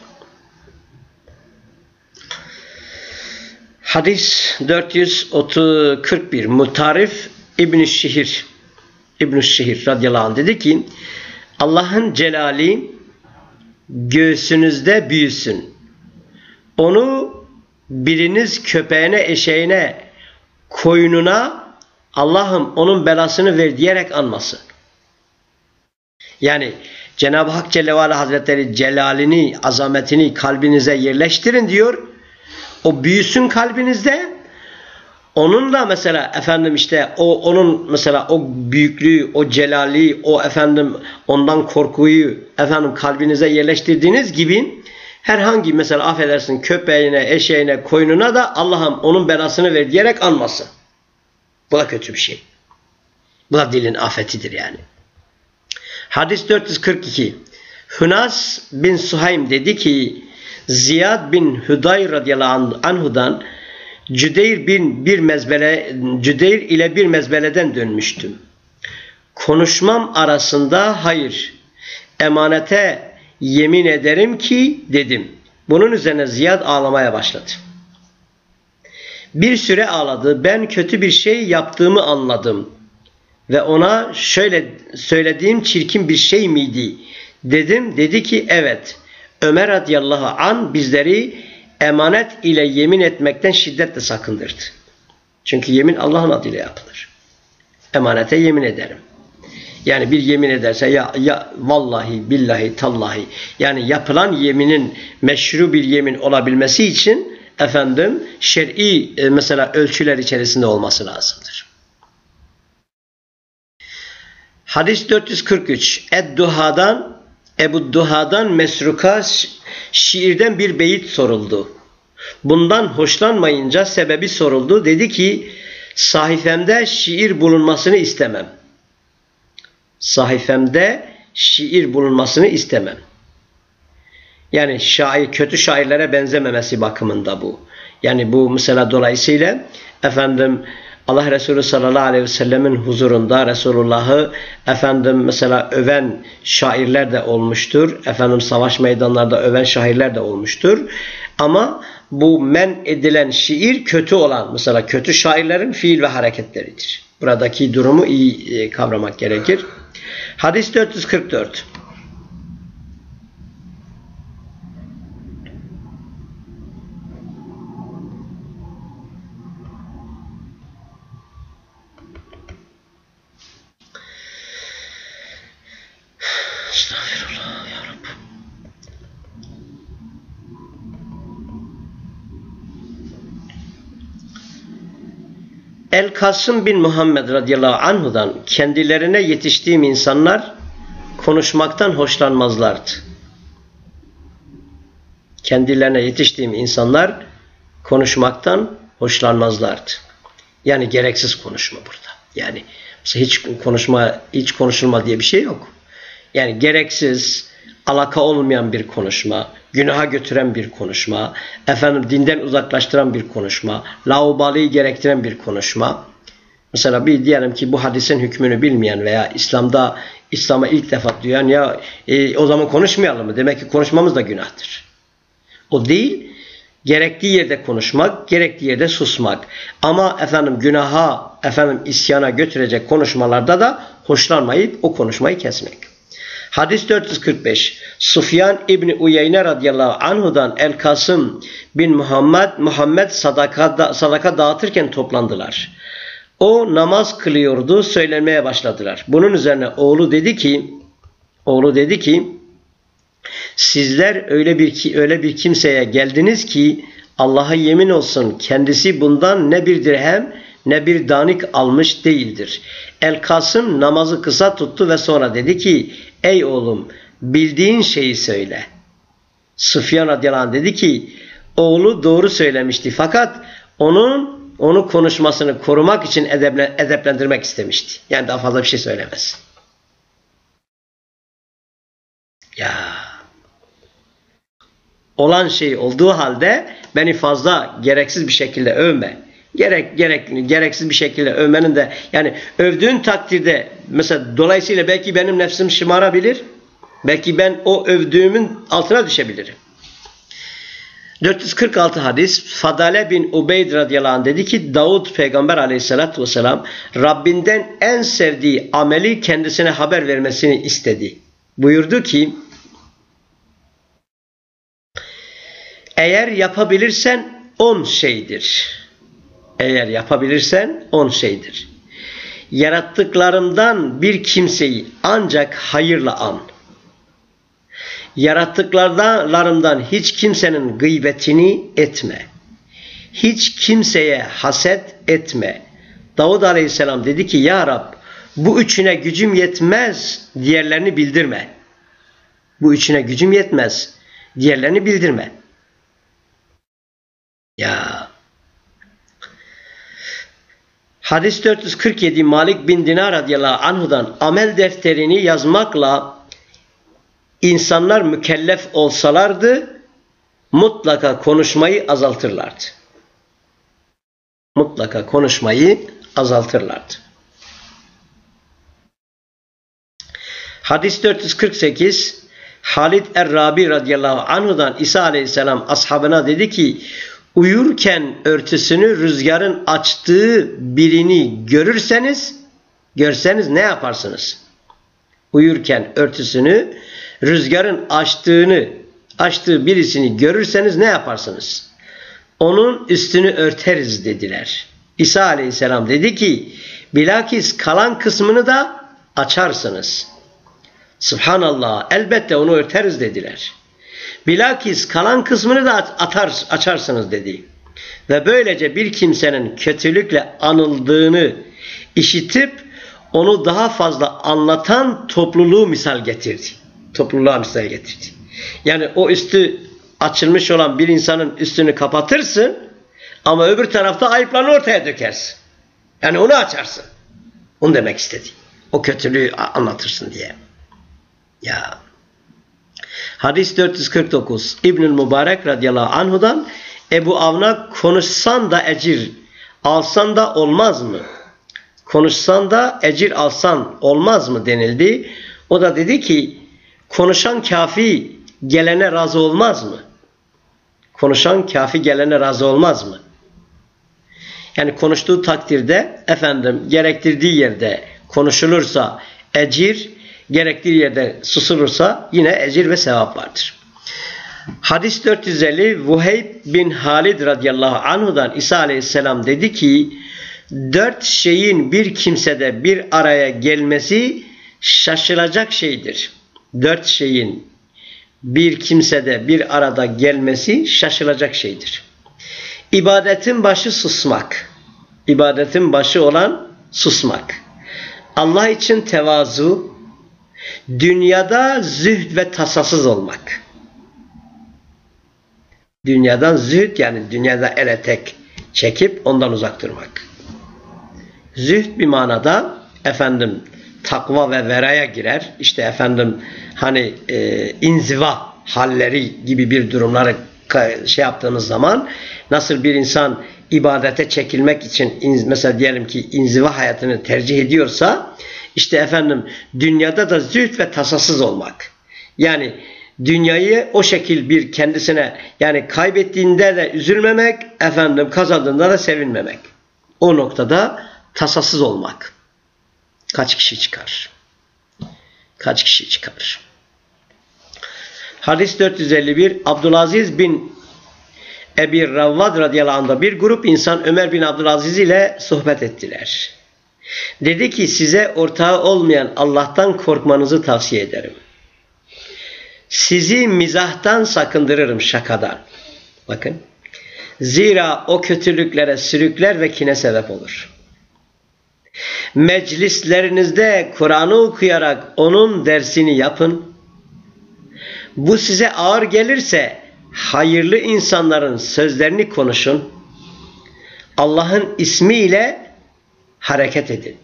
Hadis dört yüz kırk bir Mutarif İbn-i Şihir İbn-i Şihir radıyallahu anh dedi ki Allah'ın celali göğsünüzde büyüsün. Onu biriniz köpeğine, eşeğine, koyununa Allah'ım onun belasını ver diyerek anmasın. Yani Cenab-ı Hak Celle ve Ala Hazretleri celalini, azametini kalbinize yerleştirin diyor. O büyüsün kalbinizde. Onunla mesela efendim işte o onun mesela o büyüklüğü, o celali, o efendim ondan korkuyu efendim kalbinize yerleştirdiğiniz gibi herhangi mesela affedersin köpeğine, eşeğine, koyununa da Allah'ım onun belasını ver diyerek anmasın. Bu da kötü bir şey. Bu da dilin afetidir yani. Hadis dört yüz kırk iki Hünas bin Suhaym dedi ki Ziyad bin Hudayr radıyallahu anhudan Cüdeyr bin bir mezbele Cüdeyr ile bir mezbeleden dönmüştüm. Konuşmam arasında hayır emanete yemin ederim ki dedim. Bunun üzerine Ziyad ağlamaya başladı. Bir süre ağladı. Ben kötü bir şey yaptığımı anladım. Ve ona şöyle söylediğim çirkin bir şey miydi? Dedim. Dedi ki evet. Ömer radıyallahu anh bizleri emanet ile yemin etmekten şiddetle sakındırdı. Çünkü yemin Allah'ın adıyla yapılır. Emanete yemin ederim. Yani bir yemin ederse ya, ya vallahi billahi tallahi yani yapılan yeminin meşru bir yemin olabilmesi için efendim şer'i e, mesela ölçüler içerisinde olması lazımdır. Hadis dört yüz kırk üç Ed-Duha'dan Ebu Duha'dan Mesruka şiirden bir beyit soruldu. Bundan hoşlanmayınca sebebi soruldu. Dedi ki sahifemde şiir bulunmasını istemem. Sahifemde şiir bulunmasını istemem. Yani şair, kötü şairlere benzememesi bakımında bu. Yani bu mesela dolayısıyla efendim Allah Resulü sallallahu aleyhi ve sellemin huzurunda Resulullah'ı efendim mesela öven şairler de olmuştur. Efendim savaş meydanlarda öven şairler de olmuştur. Ama bu men edilen şiir kötü olan mesela kötü şairlerin fiil ve hareketleridir. Buradaki durumu iyi kavramak gerekir. Hadis dört yüz kırk dört Estağfirullah ya Rabbi. El-Kasım bin Muhammed radıyallahu anhudan kendilerine yetiştiğim insanlar konuşmaktan hoşlanmazlardı. Kendilerine yetiştiğim insanlar konuşmaktan hoşlanmazlardı. Yani gereksiz konuşma burada. Yani hiç konuşma, hiç konuşulma diye bir şey yok. Yani gereksiz, alaka olmayan bir konuşma, günaha götüren bir konuşma, efendim dinden uzaklaştıran bir konuşma, laubalıyı gerektiren bir konuşma. Mesela bir diyelim ki bu hadisin hükmünü bilmeyen veya İslam'da İslam'a ilk defa duyan ya e, o zaman konuşmayalım mı? Demek ki konuşmamız da günahtır. O değil, gerektiği yerde konuşmak, gerektiği yerde susmak. Ama efendim günaha, efendim isyana götürecek konuşmalarda da hoşlanmayıp o konuşmayı kesmek. Hadis dört yüz kırk beş Sufyan İbni Uyeyne radıyallahu anhudan El-Kasım bin Muhammed Muhammed sadaka, sadaka dağıtırken toplandılar. O namaz kılıyordu, söylemeye başladılar. Bunun üzerine oğlu dedi ki oğlu dedi ki sizler öyle bir ki öyle bir kimseye geldiniz ki Allah'a yemin olsun kendisi bundan ne bir dirhem ne bir danik almış değildir. El-Kasım namazı kısa tuttu ve sonra dedi ki ey oğlum bildiğin şeyi söyle. Süfyan radıyallahu anh dedi ki oğlu doğru söylemişti fakat onun onu konuşmasını korumak için edeple, edeplendirmek istemişti. Yani daha fazla bir şey söylemez. Ya olan şey olduğu halde beni fazla gereksiz bir şekilde övme. Gerek gerek gereksiz bir şekilde övmenin de yani övdüğün takdirde mesela dolayısıyla belki benim nefsim şımarabilir. Belki ben o övdüğümün altına düşebilirim. dört yüz kırk altı hadis Fadale bin Ubeyd radıyallahu anh dedi ki Davud peygamber aleyhissalatü vesselam Rabbinden en sevdiği ameli kendisine haber vermesini istedi. Buyurdu ki eğer yapabilirsen on şeydir. Eğer yapabilirsen on şeydir. Yarattıklarımdan bir kimseyi ancak hayırla an. Yarattıklarımdan hiç kimsenin gıybetini etme. Hiç kimseye haset etme. Davud aleyhisselam dedi ki ya Rab bu üçüne gücüm yetmez diğerlerini bildirme. Bu üçüne gücüm yetmez diğerlerini bildirme. Ya hadis dört yüz kırk yedi Malik bin Dinar radıyallahu anhudan amel defterini yazmakla insanlar mükellef olsalardı mutlaka konuşmayı azaltırlardı. Mutlaka konuşmayı azaltırlardı. Hadis dört yüz kırk sekiz Halid Er-Rabi radıyallahu anhudan İsa aleyhisselam ashabına dedi ki uyurken örtüsünü rüzgarın açtığı birini görürseniz görseniz ne yaparsınız? Uyurken örtüsünü rüzgarın açtığını açtığı birisini görürseniz ne yaparsınız? Onun üstünü örteriz dediler. İsa aleyhisselam dedi ki bilakis kalan kısmını da açarsınız. Subhanallah elbette onu örteriz dediler. Bilakis kalan kısmını da atar, açarsınız dedi. Ve böylece bir kimsenin kötülükle anıldığını işitip onu daha fazla anlatan topluluğu misal getirdi. Topluluğa misal getirdi. Yani o üstü açılmış olan bir insanın üstünü kapatırsın ama öbür tarafta ayıplarını ortaya dökersin. Yani onu açarsın. Onu demek istedi. O kötülüğü anlatırsın diye. Ya. Hadis dört yüz kırk dokuz İbnül Mübarek radıyallahu anhudan Ebu Avna konuşsan da ecir alsan da olmaz mı? Konuşsan da ecir alsan olmaz mı denildi. O da dedi ki konuşan kafi gelene razı olmaz mı? Konuşan kafi gelene razı olmaz mı? Yani konuştuğu takdirde efendim gerektirdiği yerde konuşulursa ecir, gerektiği yerde susulursa yine ecir ve sevap vardır. Hadis dört yüz elli Vuheyb bin Halid radıyallahu anhudan İsa aleyhisselam dedi ki dört şeyin bir kimsede bir araya gelmesi şaşılacak şeydir. Dört şeyin bir kimsede bir arada gelmesi şaşılacak şeydir. İbadetin başı susmak. İbadetin başı olan susmak. Allah için tevazu, dünyada zühd ve tasasız olmak. Dünyadan zühd yani dünyada el etek çekip ondan uzak durmak. Zühd bir manada efendim takva ve veraya girer. İşte efendim hani e, inziva halleri gibi bir durumları şey yaptığımız zaman nasıl bir insan ibadete çekilmek için mesela diyelim ki inziva hayatını tercih ediyorsa işte efendim dünyada da zühd ve tasasız olmak. Yani dünyayı o şekil bir kendisine yani kaybettiğinde de üzülmemek, efendim kazandığında da sevinmemek. O noktada tasasız olmak. Kaç kişi çıkar? Kaç kişi çıkar? Hadis dört yüz elli bir Abdülaziz bin Ebi Ravvad radıyallahu anh'da bir grup insan Ömer bin Abdülaziz ile sohbet ettiler. Dedi ki size ortağı olmayan Allah'tan korkmanızı tavsiye ederim. Sizi mizahtan sakındırırım, şakadan. Bakın. Zira o kötülüklere sürükler ve kine sebep olur. Meclislerinizde Kur'an'ı okuyarak onun dersini yapın. Bu size ağır gelirse hayırlı insanların sözlerini konuşun. Allah'ın ismiyle hareket edin.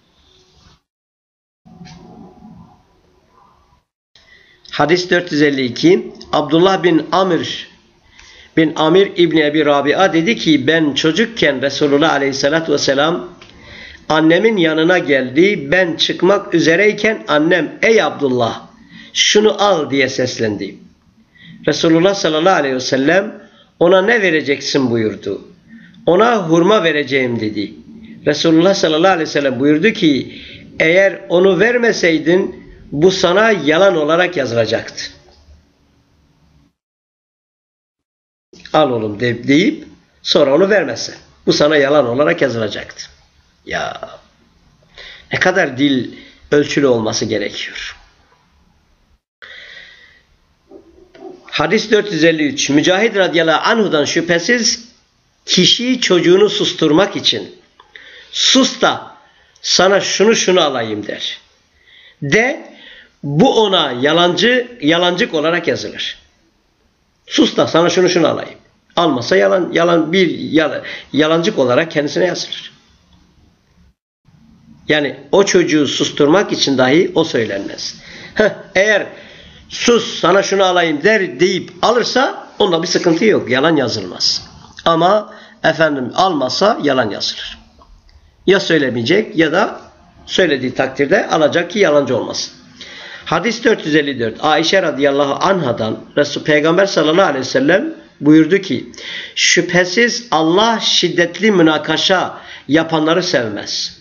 Hadis dört yüz elli iki. Abdullah bin Amr bin Amir İbni Ebi Rabia dedi ki ben çocukken Resulullah Aleyhisselatü Vesselam annemin yanına geldi. Ben çıkmak üzereyken annem ey Abdullah şunu al diye seslendi. Resulullah sallallahu aleyhi ve sellem ona ne vereceksin buyurdu. Ona hurma vereceğim dedi. Resulullah sallallahu aleyhi ve sellem buyurdu ki eğer onu vermeseydin bu sana yalan olarak yazılacaktı. Al oğlum deyip sonra onu vermezsen bu sana yalan olarak yazılacaktı. Ya ne kadar dil ölçülü olması gerekiyor. Hadis dört yüz elli üç. Mücahid radıyallahu anhu'dan şüphesiz kişi çocuğunu susturmak için sus da sana şunu şunu alayım der. De bu ona yalancı yalancık olarak yazılır. Sus da sana şunu şunu alayım. Almasa yalan yalan bir yalan, yalancık olarak kendisine yazılır. Yani o çocuğu susturmak için dahi o söylenmez. Heh, eğer sus sana şunu alayım der deyip alırsa onda bir sıkıntı yok. Yalan yazılmaz. Ama efendim almasa yalan yazılır. Ya söylemeyecek ya da söylediği takdirde alacak ki yalancı olmasın. Hadis dört yüz elli dört. Ayşe radıyallahu anhadan Resul Peygamber sallallahu aleyhi ve sellem buyurdu ki şüphesiz Allah şiddetli münakaşa yapanları sevmez.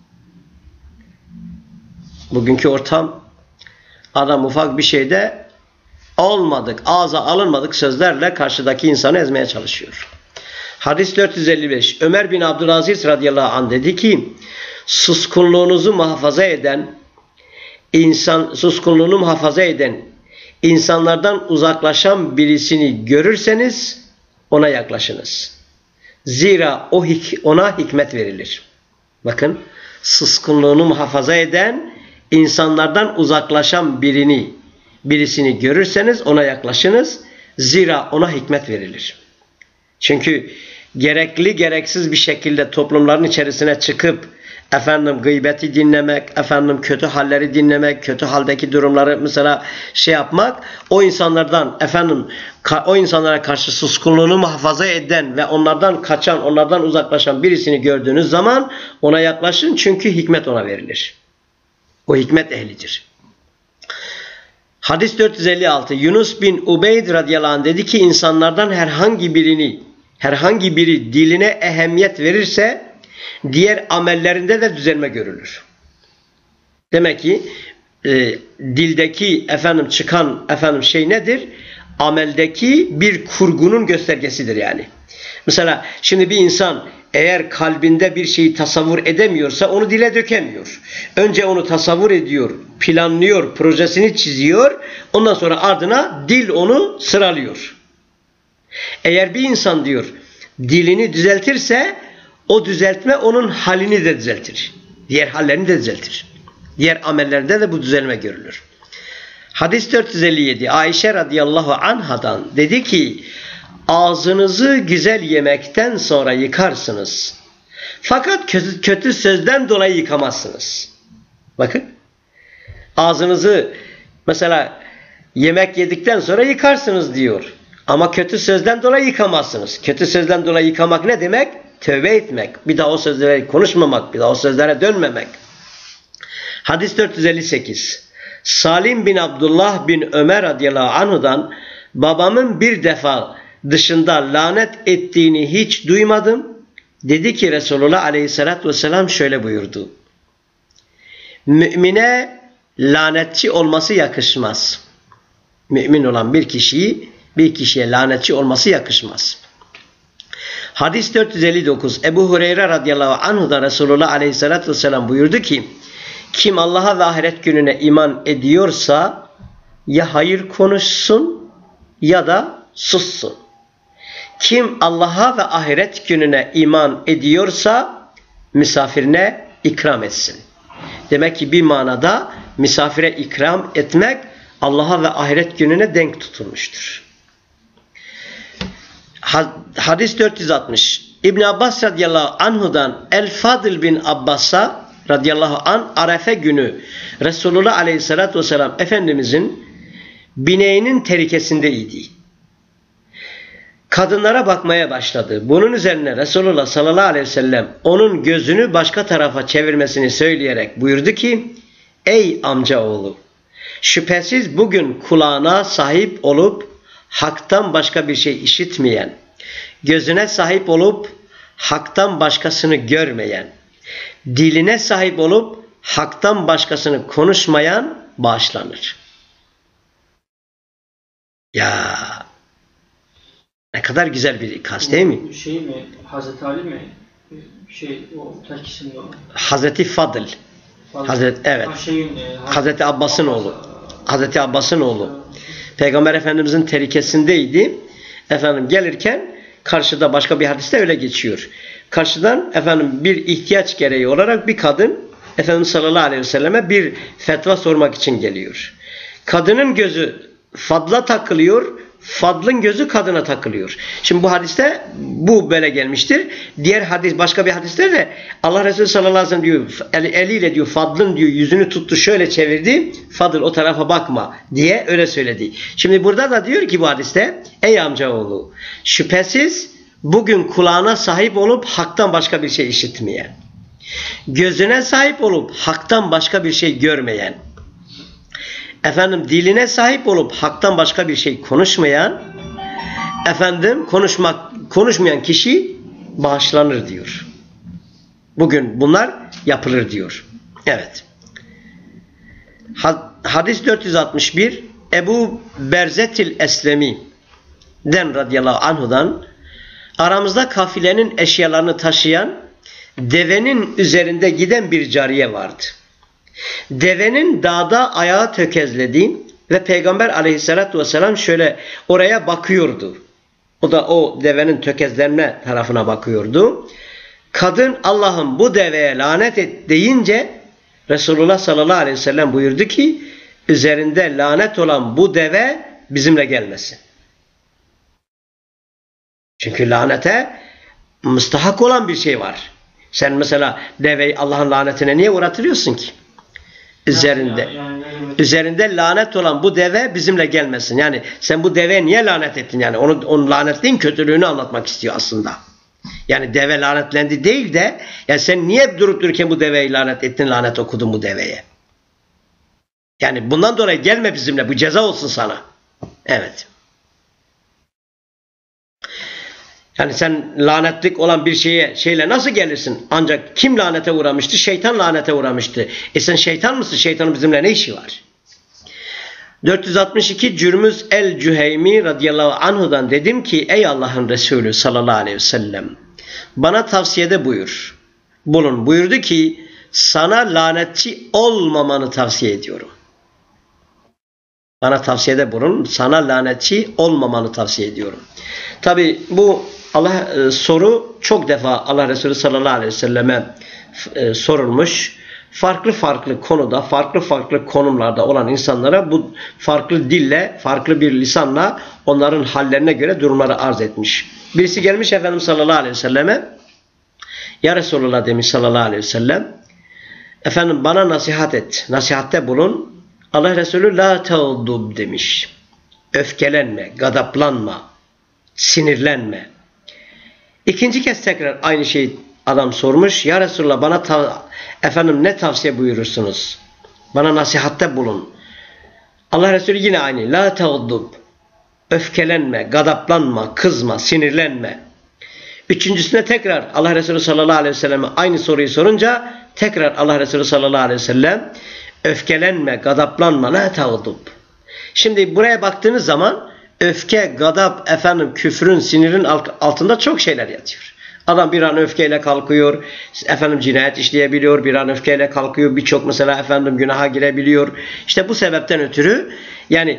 Bugünkü ortam adam ufak bir şeyde olmadık, ağza alınmadık sözlerle karşıdaki insanı ezmeye çalışıyor. Hadis dört yüz elli beş. Ömer bin Abdülaziz radıyallahu anh dedi ki suskunluğunuzu muhafaza eden insan suskunluğunu muhafaza eden insanlardan uzaklaşan birisini görürseniz ona yaklaşınız. Zira o ona hikmet verilir. Bakın suskunluğunu muhafaza eden insanlardan uzaklaşan birini birisini görürseniz ona yaklaşınız. Zira ona hikmet verilir. Çünkü gerekli gereksiz bir şekilde toplumların içerisine çıkıp efendim gıybeti dinlemek, efendim kötü halleri dinlemek, kötü haldeki durumları mesela şey yapmak, o insanlardan efendim o insanlara karşı suskunluğunu muhafaza eden ve onlardan kaçan, onlardan uzaklaşan birisini gördüğünüz zaman ona yaklaşın çünkü hikmet ona verilir. O hikmet ehlidir. Hadis dört yüz elli altı. Yunus bin Ubeyd radıyallahu anh dedi ki insanlardan herhangi birini, herhangi biri diline ehemmiyet verirse diğer amellerinde de düzelme görülür. Demek ki e, dildeki efendim çıkan efendim şey nedir? Ameldeki bir kurgunun göstergesidir yani. Mesela şimdi bir insan eğer kalbinde bir şeyi tasavvur edemiyorsa onu dile dökemiyor. Önce onu tasavvur ediyor, planlıyor, projesini çiziyor. Ondan sonra ardına dil onu sıralıyor. Eğer bir insan diyor dilini düzeltirse o düzeltme onun halini de düzeltir. Diğer hallerini de düzeltir. Diğer amellerinde de bu düzelme görülür. Hadis dört yüz elli yedi. Ayşe radıyallahu anhadan dedi ki ağzınızı güzel yemekten sonra yıkarsınız. Fakat kötü, kötü sözden dolayı yıkamazsınız. Bakın. Ağzınızı mesela yemek yedikten sonra yıkarsınız diyor. Ama kötü sözden dolayı yıkamazsınız. Kötü sözden dolayı yıkamak ne demek? Tövbe etmek. Bir daha o sözlere konuşmamak. Bir daha o sözlere dönmemek. Hadis dört yüz elli sekiz. Salim bin Abdullah bin Ömer radıyallahu anhudan babamın bir defa dışında lanet ettiğini hiç duymadım. Dedi ki Resulullah aleyhissalatü vesselam şöyle buyurdu. Mümine lanetçi olması yakışmaz. Mümin olan bir kişiyi bir kişiye lanetçi olması yakışmaz. Hadis dört yüz elli dokuz. Ebu Hureyre radıyallahu anhu'da Resulullah aleyhissalatü vesselam buyurdu ki kim Allah'a ve ahiret gününe iman ediyorsa ya hayır konuşsun ya da sussun. Kim Allah'a ve ahiret gününe iman ediyorsa misafirine ikram etsin. Demek ki bir manada misafire ikram etmek Allah'a ve ahiret gününe denk tutulmuştur. Hadis dört yüz altmış. İbn Abbas radıyallahu anhudan El-Fadıl bin Abbas'a radıyallahu an Arefe günü Resulullah aleyhissalatü vesselam Efendimizin bineğinin terikesindeydi. Kadınlara bakmaya başladı. Bunun üzerine Resulullah sallallahu aleyhi ve sellem onun gözünü başka tarafa çevirmesini söyleyerek buyurdu ki: Ey amcaoğlu, şüphesiz bugün kulağına sahip olup haktan başka bir şey işitmeyen, gözüne sahip olup haktan başkasını görmeyen, diline sahip olup haktan başkasını konuşmayan bağışlanır. Ya ne kadar güzel bir ikaz değil mi?
Şey mi? Hazreti Ali mi? Şey o terkisinde o.
Hazreti Fadıl.
Fazla.
Hazreti evet.
Ha, şeyin, e,
Hazreti Abbas'ın
Abbas,
oğlu. Hazreti Abbas'ın oğlu. Peygamber Efendimizin terikesindeydi. Efendim gelirken karşıda başka bir hadiste öyle geçiyor. Karşıdan efendim bir ihtiyaç gereği olarak bir kadın Efendimiz sallallahu aleyhi ve selleme bir fetva sormak için geliyor. Kadının gözü Fadl'a takılıyor, Fadl'ın gözü kadına takılıyor. Şimdi bu hadiste bu böyle gelmiştir. Diğer hadis, başka bir hadiste de Allah Resulü sallallahu aleyhi ve sellem diyor, eli, eliyle diyor Fadl'ın diyor yüzünü tuttu, şöyle çevirdi. Fadıl o tarafa bakma diye öyle söyledi. Şimdi burada da diyor ki bu hadiste, ey amcaoğlu, şüphesiz bugün kulağına sahip olup haktan başka bir şey işitmeyen, gözüne sahip olup haktan başka bir şey görmeyen, efendim diline sahip olup haktan başka bir şey konuşmayan, efendim konuşmak konuşmayan kişi bağışlanır diyor. Bugün bunlar yapılır diyor. Evet. Hadis dört yüz altmış bir Ebu Berzetil Eslemi'den radıyallahu anhudan aramızda kafilenin eşyalarını taşıyan devenin üzerinde giden bir cariye vardı. Devenin dağda ayağı tökezledi ve Peygamber aleyhissalatü vesselam şöyle oraya bakıyordu. O da o devenin tökezlenme tarafına bakıyordu. Kadın Allah'ım bu deveye lanet et deyince Resulullah sallallahu aleyhi ve sellem buyurdu ki üzerinde lanet olan bu deve bizimle gelmesin. Çünkü lanete müstahak olan bir şey var. Sen mesela deveyi Allah'ın lanetine niye uğratıyorsun ki? Üzerinde.
Yani, yani, evet.
Üzerinde lanet olan bu deve bizimle gelmesin. Yani sen bu deveye niye lanet ettin? Yani onu, onun lanetliğin kötülüğünü anlatmak istiyor aslında. Yani deve lanetlendi değil de yani sen niye durup dururken bu deveyi lanet ettin, lanet okudun bu deveye? Yani bundan dolayı gelme bizimle, bu ceza olsun sana. Evet. Yani sen lanetlik olan bir şeye şeyle nasıl gelirsin? Ancak kim lanete uğramıştı? Şeytan lanete uğramıştı. E sen şeytan mısın? Şeytanın bizimle ne işi var? dört yüz altmış iki Cürmüz el-Cüheymi radıyallahu anhudan dedim ki ey Allah'ın Resulü sallallahu aleyhi ve sellem bana tavsiyede buyur. Bulun. Buyurdu ki sana lanetçi olmamanı tavsiye ediyorum. Bana tavsiyede bulun. Sana lanetçi olmamanı tavsiye ediyorum. Tabi bu Allah e, soru çok defa Allah Resulü sallallahu aleyhi ve selleme e, sorulmuş. Farklı farklı konuda, farklı farklı konumlarda olan insanlara bu farklı dille, farklı bir lisanla onların hallerine göre durumları arz etmiş. Birisi gelmiş Efendimiz sallallahu aleyhi ve selleme ya Resulullah demiş sallallahu aleyhi ve sellem efendim bana nasihat et, nasihatte bulun. Allah Resulü la teoddub demiş. Öfkelenme, gadaplanma, sinirlenme. İkinci kez tekrar aynı şeyi adam sormuş. Ya Resulullah bana efendim ne tavsiye buyurursunuz? Bana nasihatte bulun. Allah Resulü yine aynı. La teoddub. Öfkelenme, gadaplanma, kızma, sinirlenme. Üçüncüsüne tekrar Allah Resulü sallallahu aleyhi ve selleme aynı soruyu sorunca tekrar Allah Resulü sallallahu aleyhi ve sellem öfkelenme, gadaplanma, la teoddub. Şimdi buraya baktığınız zaman öfke, gadap, efendim küfrün, sinirin altında çok şeyler yatıyor. Adam bir an öfkeyle kalkıyor, efendim cinayet işleyebiliyor, bir an öfkeyle kalkıyor, birçok mesela efendim günaha girebiliyor. İşte bu sebepten ötürü yani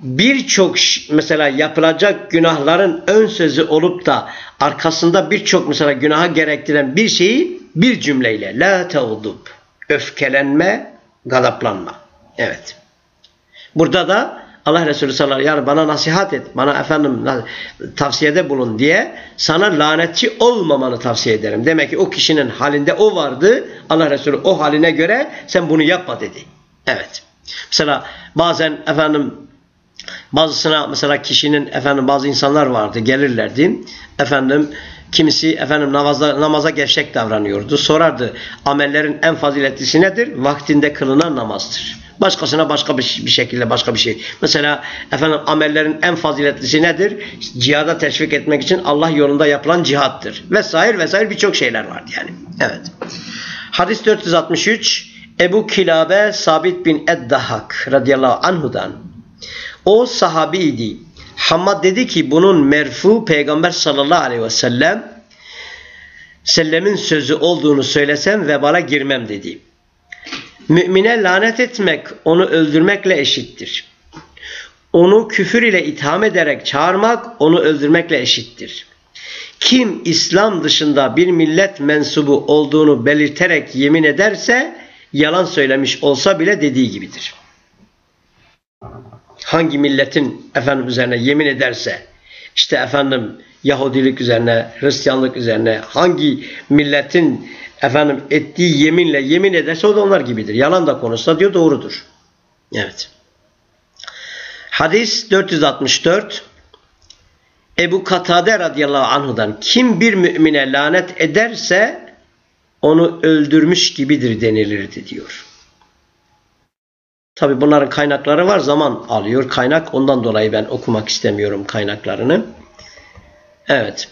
birçok mesela yapılacak günahların ön sözü olup da arkasında birçok mesela günaha gerektiren bir şeyi bir cümleyle la teğdub, öfkelenme, gadaplanma. Evet. Burada da Allah Resulü sallallahu aleyhi ve sellem bana nasihat et, bana efendim tavsiyede bulun diye sana lanetçi olmamanı tavsiye ederim. Demek ki o kişinin halinde o vardı. Allah Resulü o haline göre sen bunu yapma dedi. Evet. Mesela bazen efendim bazısına mesela kişinin efendim bazı insanlar vardı, gelirlerdi. Efendim kimisi efendim namaza, namaza gevşek davranıyordu. Sorardı, amellerin en faziletlisi nedir? Vaktinde kılınan namazdır. Başkasına başka bir, bir şekilde başka bir şey. Mesela efendim amellerin en faziletlisi nedir? Cihada teşvik etmek için Allah yolunda yapılan cihattır. Vesaire vesaire birçok şeyler vardı yani. Evet. Hadis dört yüz altmış üç Ebu Kilabe Sabit bin Eddahak radıyallahu anhudan. O sahabiydi. Hammad dedi ki bunun merfu Peygamber sallallahu aleyhi ve sellem sellemin sözü olduğunu söylesem vebala girmem dedi. Mümine lanet etmek onu öldürmekle eşittir. Onu küfür ile itham ederek çağırmak onu öldürmekle eşittir. Kim İslam dışında bir millet mensubu olduğunu belirterek yemin ederse yalan söylemiş olsa bile dediği gibidir. Hangi milletin efendim üzerine yemin ederse işte efendim Yahudilik üzerine, Hristiyanlık üzerine hangi milletin efendim ettiği yeminle yemin ederse o da onlar gibidir. Yalan da konuşsa diyor doğrudur. Evet. Hadis dört yüz altmış dört Ebu Katade radıyallahu anhudan kim bir mümine lanet ederse onu öldürmüş gibidir denilirdi diyor. Tabi bunların kaynakları var, zaman alıyor kaynak, ondan dolayı ben okumak istemiyorum kaynaklarını. Evet.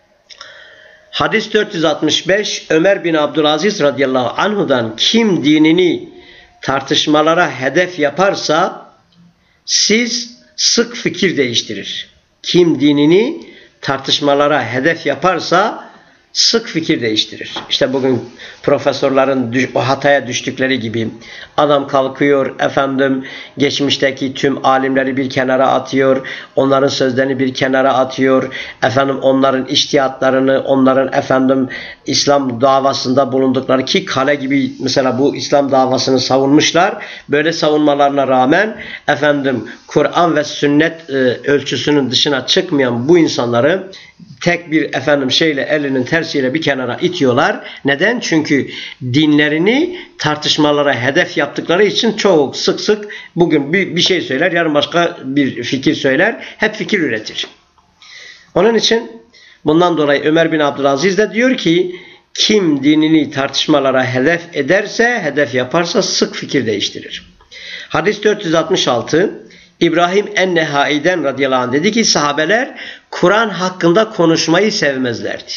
Hadis dört yüz altmış beş Ömer bin Abdülaziz radıyallahu anhudan kim dinini tartışmalara hedef yaparsa siz sık fikir değiştirir. Kim dinini tartışmalara hedef yaparsa sık fikir değiştirir. İşte bugün profesörlerin o hataya düştükleri gibi adam kalkıyor efendim geçmişteki tüm alimleri bir kenara atıyor, onların sözlerini bir kenara atıyor, efendim onların içtihatlarını, onların efendim İslam davasında bulundukları ki kale gibi mesela bu İslam davasını savunmuşlar. Böyle savunmalarına rağmen efendim Kur'an ve sünnet e, ölçüsünün dışına çıkmayan bu insanları tek bir efendim şeyle elinin tersiyle bir kenara itiyorlar. Neden? Çünkü dinlerini tartışmalara hedef yaptıkları için çok sık sık bugün bir, bir şey söyler, yarın başka bir fikir söyler. Hep fikir üretir. Onun için bundan dolayı Ömer bin Abdülaziz de diyor ki kim dinini tartışmalara hedef ederse, hedef yaparsa sık fikir değiştirir. Hadis dört yüz altmış altı İbrahim en-Nehai'den radıyallahu anh dedi ki sahabeler Kur'an hakkında konuşmayı sevmezlerdi.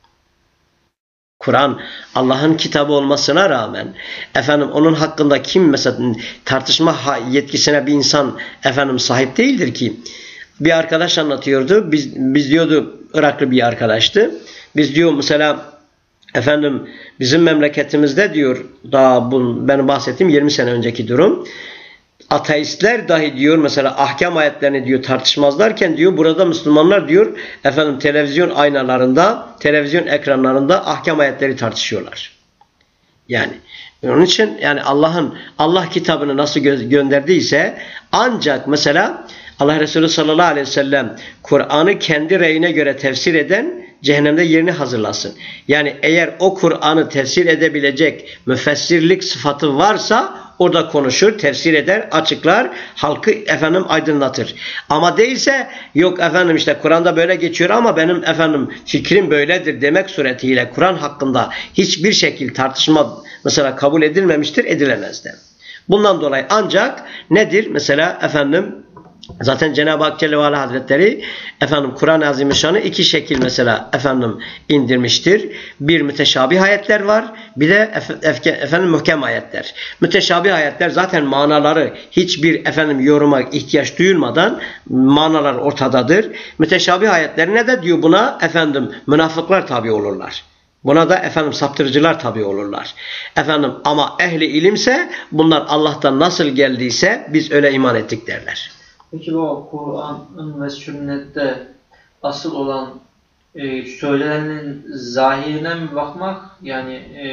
Kur'an Allah'ın kitabı olmasına rağmen efendim onun hakkında kim mesela tartışma yetkisine bir insan efendim sahip değildir ki. Bir arkadaş anlatıyordu. Biz, biz diyordu Iraklı bir arkadaştı. Biz diyor mesela efendim bizim memleketimizde diyor daha bu benim bahsettiğim yirmi sene önceki durum. Ateistler dahi diyor mesela ahkam ayetlerini diyor tartışmazlarken diyor burada Müslümanlar diyor efendim televizyon aynalarında, televizyon ekranlarında ahkam ayetleri tartışıyorlar. Yani onun için yani Allah'ın Allah kitabını nasıl gö- gönderdiyse ancak mesela Allah Resulü sallallahu aleyhi ve sellem Kur'an'ı kendi reyine göre tefsir eden cehennemde yerini hazırlasın. Yani eğer o Kur'an'ı tefsir edebilecek müfessirlik sıfatı varsa orada konuşur, tefsir eder, açıklar, halkı efendim aydınlatır. Ama değilse yok efendim işte Kur'an'da böyle geçiyor ama benim efendim fikrim böyledir demek suretiyle Kur'an hakkında hiçbir şekilde tartışma mesela kabul edilmemiştir, edilemez de. Bundan dolayı ancak nedir? Mesela efendim zaten Cenab-ı Hak Celle ve Ala Hazretleri efendim Kur'an-ı Azimüşşan'ı iki şekil mesela efendim indirmiştir. Bir müteşabih ayetler var. Bir de efke, efendim muhkem ayetler. Müteşabih ayetler zaten manaları hiçbir efendim yoruma ihtiyaç duyulmadan manalar ortadadır. Müteşabih ayetlerine de diyor buna efendim münafıklar tabi olurlar. Buna da efendim saptırıcılar tabi olurlar. Efendim ama ehli ilimse bunlar Allah'tan nasıl geldiyse biz öyle iman ettik derler.
Peki bu Kur'an'ın ve sünnette asıl olan e, söylenenin zahirine mi bakmak, yani e,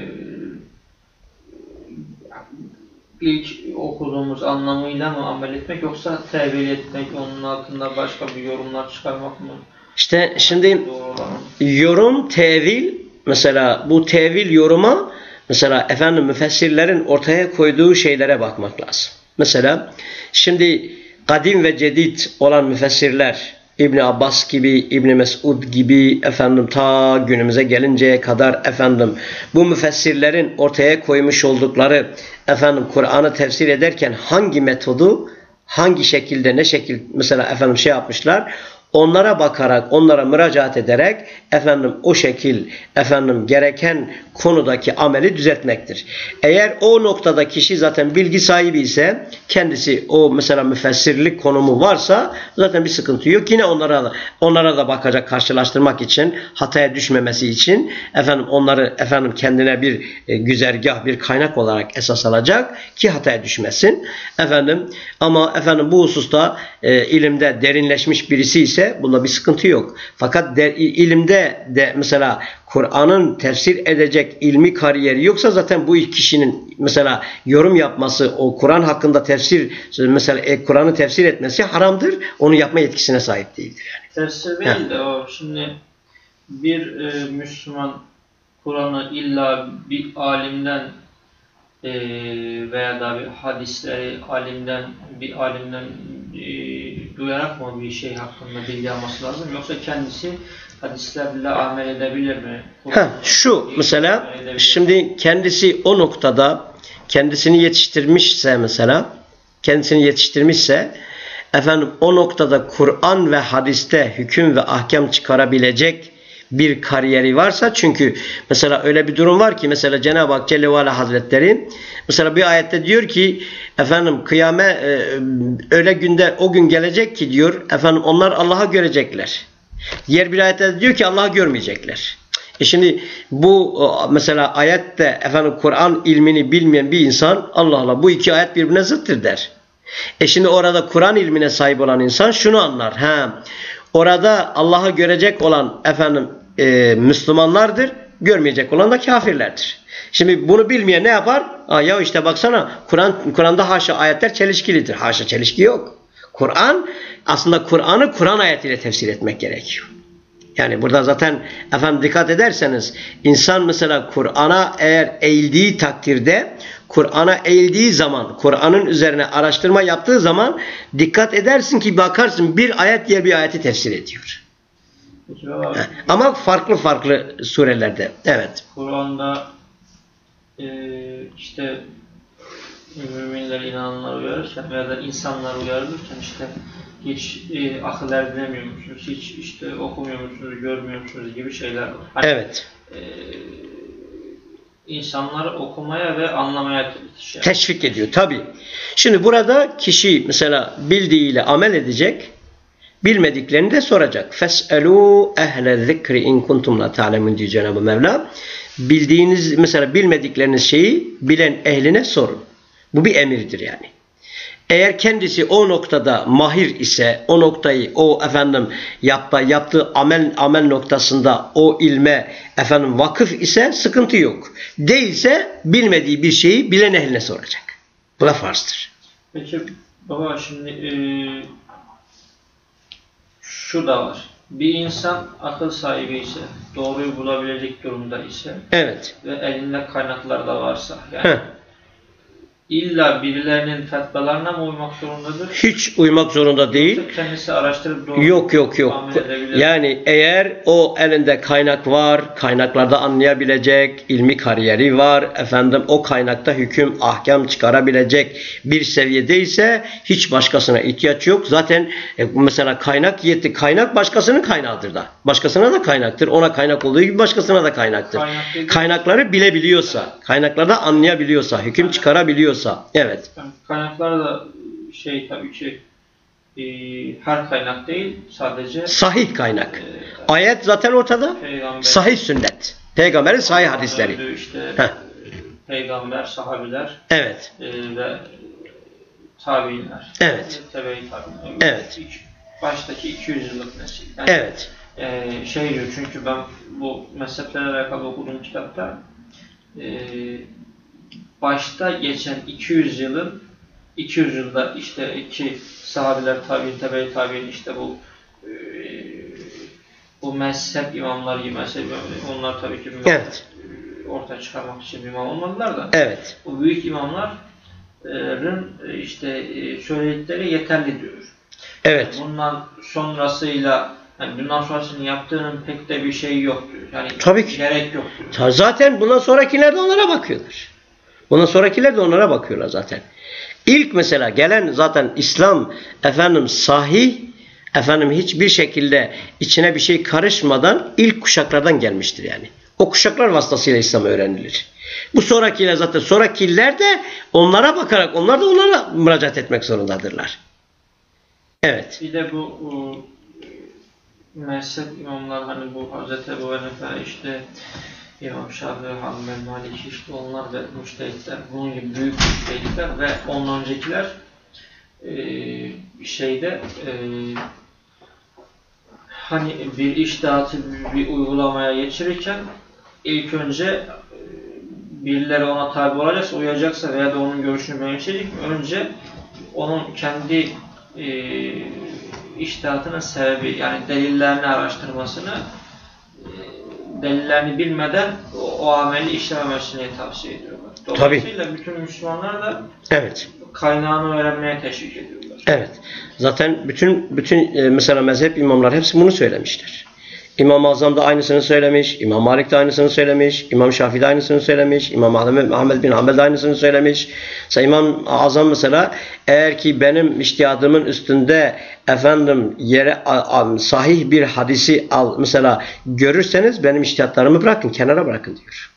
ilk okuduğumuz anlamıyla mı amel etmek, yoksa tevil etmek, onun hakkında başka bir yorumlar çıkarmak mı?
İşte şimdi yorum, tevil, mesela bu tevil yoruma, mesela efendim müfessirlerin ortaya koyduğu şeylere bakmak lazım. Mesela şimdi kadim ve cedid olan müfessirler, İbn Abbas gibi, İbn Mesud gibi, efendim ta günümüze gelinceye kadar efendim bu müfessirlerin ortaya koymuş oldukları efendim Kur'an'ı tefsir ederken hangi metodu, hangi şekilde, ne şekil mesela efendim şey yapmışlar, onlara bakarak, onlara müracaat ederek efendim o şekil efendim gereken konudaki ameli düzeltmektir. Eğer o noktada kişi zaten bilgi sahibi ise, kendisi o mesela müfessirlik konumu varsa zaten bir sıkıntı yok. Yine onlara da, onlara da bakacak, karşılaştırmak için, hataya düşmemesi için efendim onları efendim kendine bir e, güzergah, bir kaynak olarak esas alacak ki hataya düşmesin. Efendim ama efendim bu hususta e, ilimde derinleşmiş birisi ise bunda bir sıkıntı yok. Fakat de, ilimde de mesela Kur'an'ın tefsir edecek ilmi kariyeri yoksa zaten bu kişinin mesela yorum yapması, o Kur'an hakkında tefsir, mesela e, Kur'an'ı tefsir etmesi haramdır. Onu yapma yetkisine sahip değildir yani.
Tefsir değil de o şimdi bir e, Müslüman Kur'an'ı illa bir alimden e, veya da bir hadisleri alimden bir alimden e, duyarak mı bir şey hakkında bilgi alması lazım, yoksa kendisi hadislerle amel edebilir mi?
Ha, şu mesela şimdi kendisi o noktada kendisini yetiştirmişse, mesela kendisini yetiştirmişse efendim o noktada Kur'an ve hadiste hüküm ve ahkam çıkarabilecek bir kariyeri varsa, çünkü mesela öyle bir durum var ki mesela Cenab-ı Hak Celle ve Ala Hazretleri mesela bir ayette diyor ki efendim kıyamet e, öyle günde o gün gelecek ki diyor efendim onlar Allah'ı görecekler. Diğer bir ayette diyor ki Allah'ı görmeyecekler. E şimdi bu mesela ayette efendim Kur'an ilmini bilmeyen bir insan Allah Allah bu iki ayet birbirine zıttır der. E şimdi orada Kur'an ilmine sahip olan insan şunu anlar. Ha, orada Allah'ı görecek olan efendim e, Müslümanlardır, görmeyecek olan da kafirlerdir. Şimdi bunu bilmeyen ne yapar? Aa, ya işte baksana Kur'an Kur'an'da haşa ayetler çelişkilidir. Haşa çelişki yok. Kur'an aslında Kur'an'ı Kur'an ayetiyle tefsir etmek gerekiyor. Yani burada zaten efendim dikkat ederseniz insan mesela Kur'an'a eğer eğildiği takdirde, Kur'an'a eğildiği zaman, Kur'an'ın üzerine araştırma yaptığı zaman dikkat edersin ki bakarsın bir ayet diğer bir ayeti tefsir ediyor. Ama farklı farklı surelerde. Evet.
Kur'an'da e, işte müminler, inananlar uyarırken veya da insanlar uyarırken işte hiç e, akıl erdiremiyor musunuz, hiç işte okumuyor musunuz, görmüyor musunuz gibi şeyler var. Hani,
evet.
E, insanları okumaya ve anlamaya şey
teşvik ediyor tabi. Şimdi burada kişi mesela bildiğiyle amel edecek, bilmediklerini de soracak. Fes'elû ehle zikri in kuntum la ta'lemun diyor Cenab-ı Mevla. Bildiğiniz mesela bilmedikleriniz şeyi bilen ehline sorun. Bu bir emirdir yani. Eğer kendisi o noktada mahir ise, o noktayı, o efendim yapma, yaptığı amel amel noktasında o ilme efendim vakıf ise sıkıntı yok. Değilse bilmediği bir şeyi bilen ehline soracak. Bu da farzdır.
Peki baba şimdi e, şu da var. Bir insan akıl sahibi ise, doğruyu bulabilecek durumda ise
evet.
Ve elinde kaynaklar da varsa yani Heh. İlla birilerinin fetvalarına mı uymak zorundadır?
Hiç uymak zorunda değil.
Kendisi araştırıp doğru
Yok yok yok. Yani eğer o elinde kaynak var, kaynaklarda anlayabilecek, ilmi kariyeri var, efendim o kaynakta hüküm, ahkam çıkarabilecek bir seviyedeyse hiç başkasına ihtiyaç yok. Zaten e, mesela kaynak yetti. Kaynak başkasının kaynağıdır da. Başkasına da kaynaktır. Ona kaynak olduğu gibi başkasına da kaynaktır. Kaynak Kaynakları bilebiliyorsa, kaynaklarda anlayabiliyorsa, hüküm çıkarabiliyorsa. Evet.
Kaynaklar da şey tabii ki e, her kaynak değil, sadece
sahih kaynak. E, Ayet zaten ortada. Peygamber, sahih sünnet. Peygamberin sahih hadisleri.
İşte Heh. Peygamber, sahabiler.
Evet.
E, ve tabiinler.
Evet.
Tebe-i tabiinler.
Evet.
Baştaki iki yüz yıllık nesil. Yani,
Evet.
E, şey diyor, çünkü ben bu mezheplerle alakalı okuduğum kitapta e, başta geçen iki yüz yılın iki yüz yılda işte iki sahabeler, tabi'in, tebe-i tabi'in, işte bu e, bu mezhep imamları, mezhep imamları, onlar tabii ki bir
Evet.
ortaya çıkarmak için bir imam olmadılar da
Evet.
bu büyük imamların işte söyledikleri yeterli diyor.
Evet.
Bundan sonrasıyla, yani bundan sonrasını yaptığının pek de bir şey yok diyor. Yani
Tabii ki.
gerek yok diyor.
Zaten bundan sonrakiler de onlara bakıyorlar. Bundan sonrakiler de onlara bakıyorlar zaten. İlk mesela gelen zaten İslam efendim sahih, efendim hiçbir şekilde içine bir şey karışmadan ilk kuşaklardan gelmiştir yani. O kuşaklar vasıtasıyla İslam öğrenilir. Bu sonrakiler zaten sonrakiler de onlara bakarak onlar da onlara müracaat etmek zorundadırlar. Evet.
Bir de bu, bu mezhep imamlar, hani bu Hazreti Ebu Hanife, işte İmam Şafii, Hanbel, Maliki, işte onlar ve müştehitler, bunun gibi büyük müştehitler ve ondan öncekiler e, şeyde e, hani bir içtihatı bir uygulamaya geçirirken ilk önce e, birileri ona tabi olacaksa, uyacaksa veya da onun görüşünü benimseyecek mi? Önce onun kendi e, içtihatının sebebi, yani delillerini araştırmasını, e, delillerini bilmeden o, o ameli işlememesini tavsiye ediyorlar. Dolayısıyla Tabii. bütün Müslümanlar da
evet.
kaynağını öğrenmeye teşvik ediyorlar.
Evet. Zaten bütün bütün mesela mezhep imamlar hepsi bunu söylemişler. İmam-ı Azam da aynısını söylemiş, İmam Malik de aynısını söylemiş, İmam Şafii de aynısını söylemiş, İmam Ahmed bin Hanbel de aynısını söylemiş. Mesela İmam-ı Azam mesela eğer ki benim içtihadımın üstünde efendim yere a, a, sahih bir hadisi al mesela görürseniz benim içtihatlarımı bırakın, kenara bırakın diyor.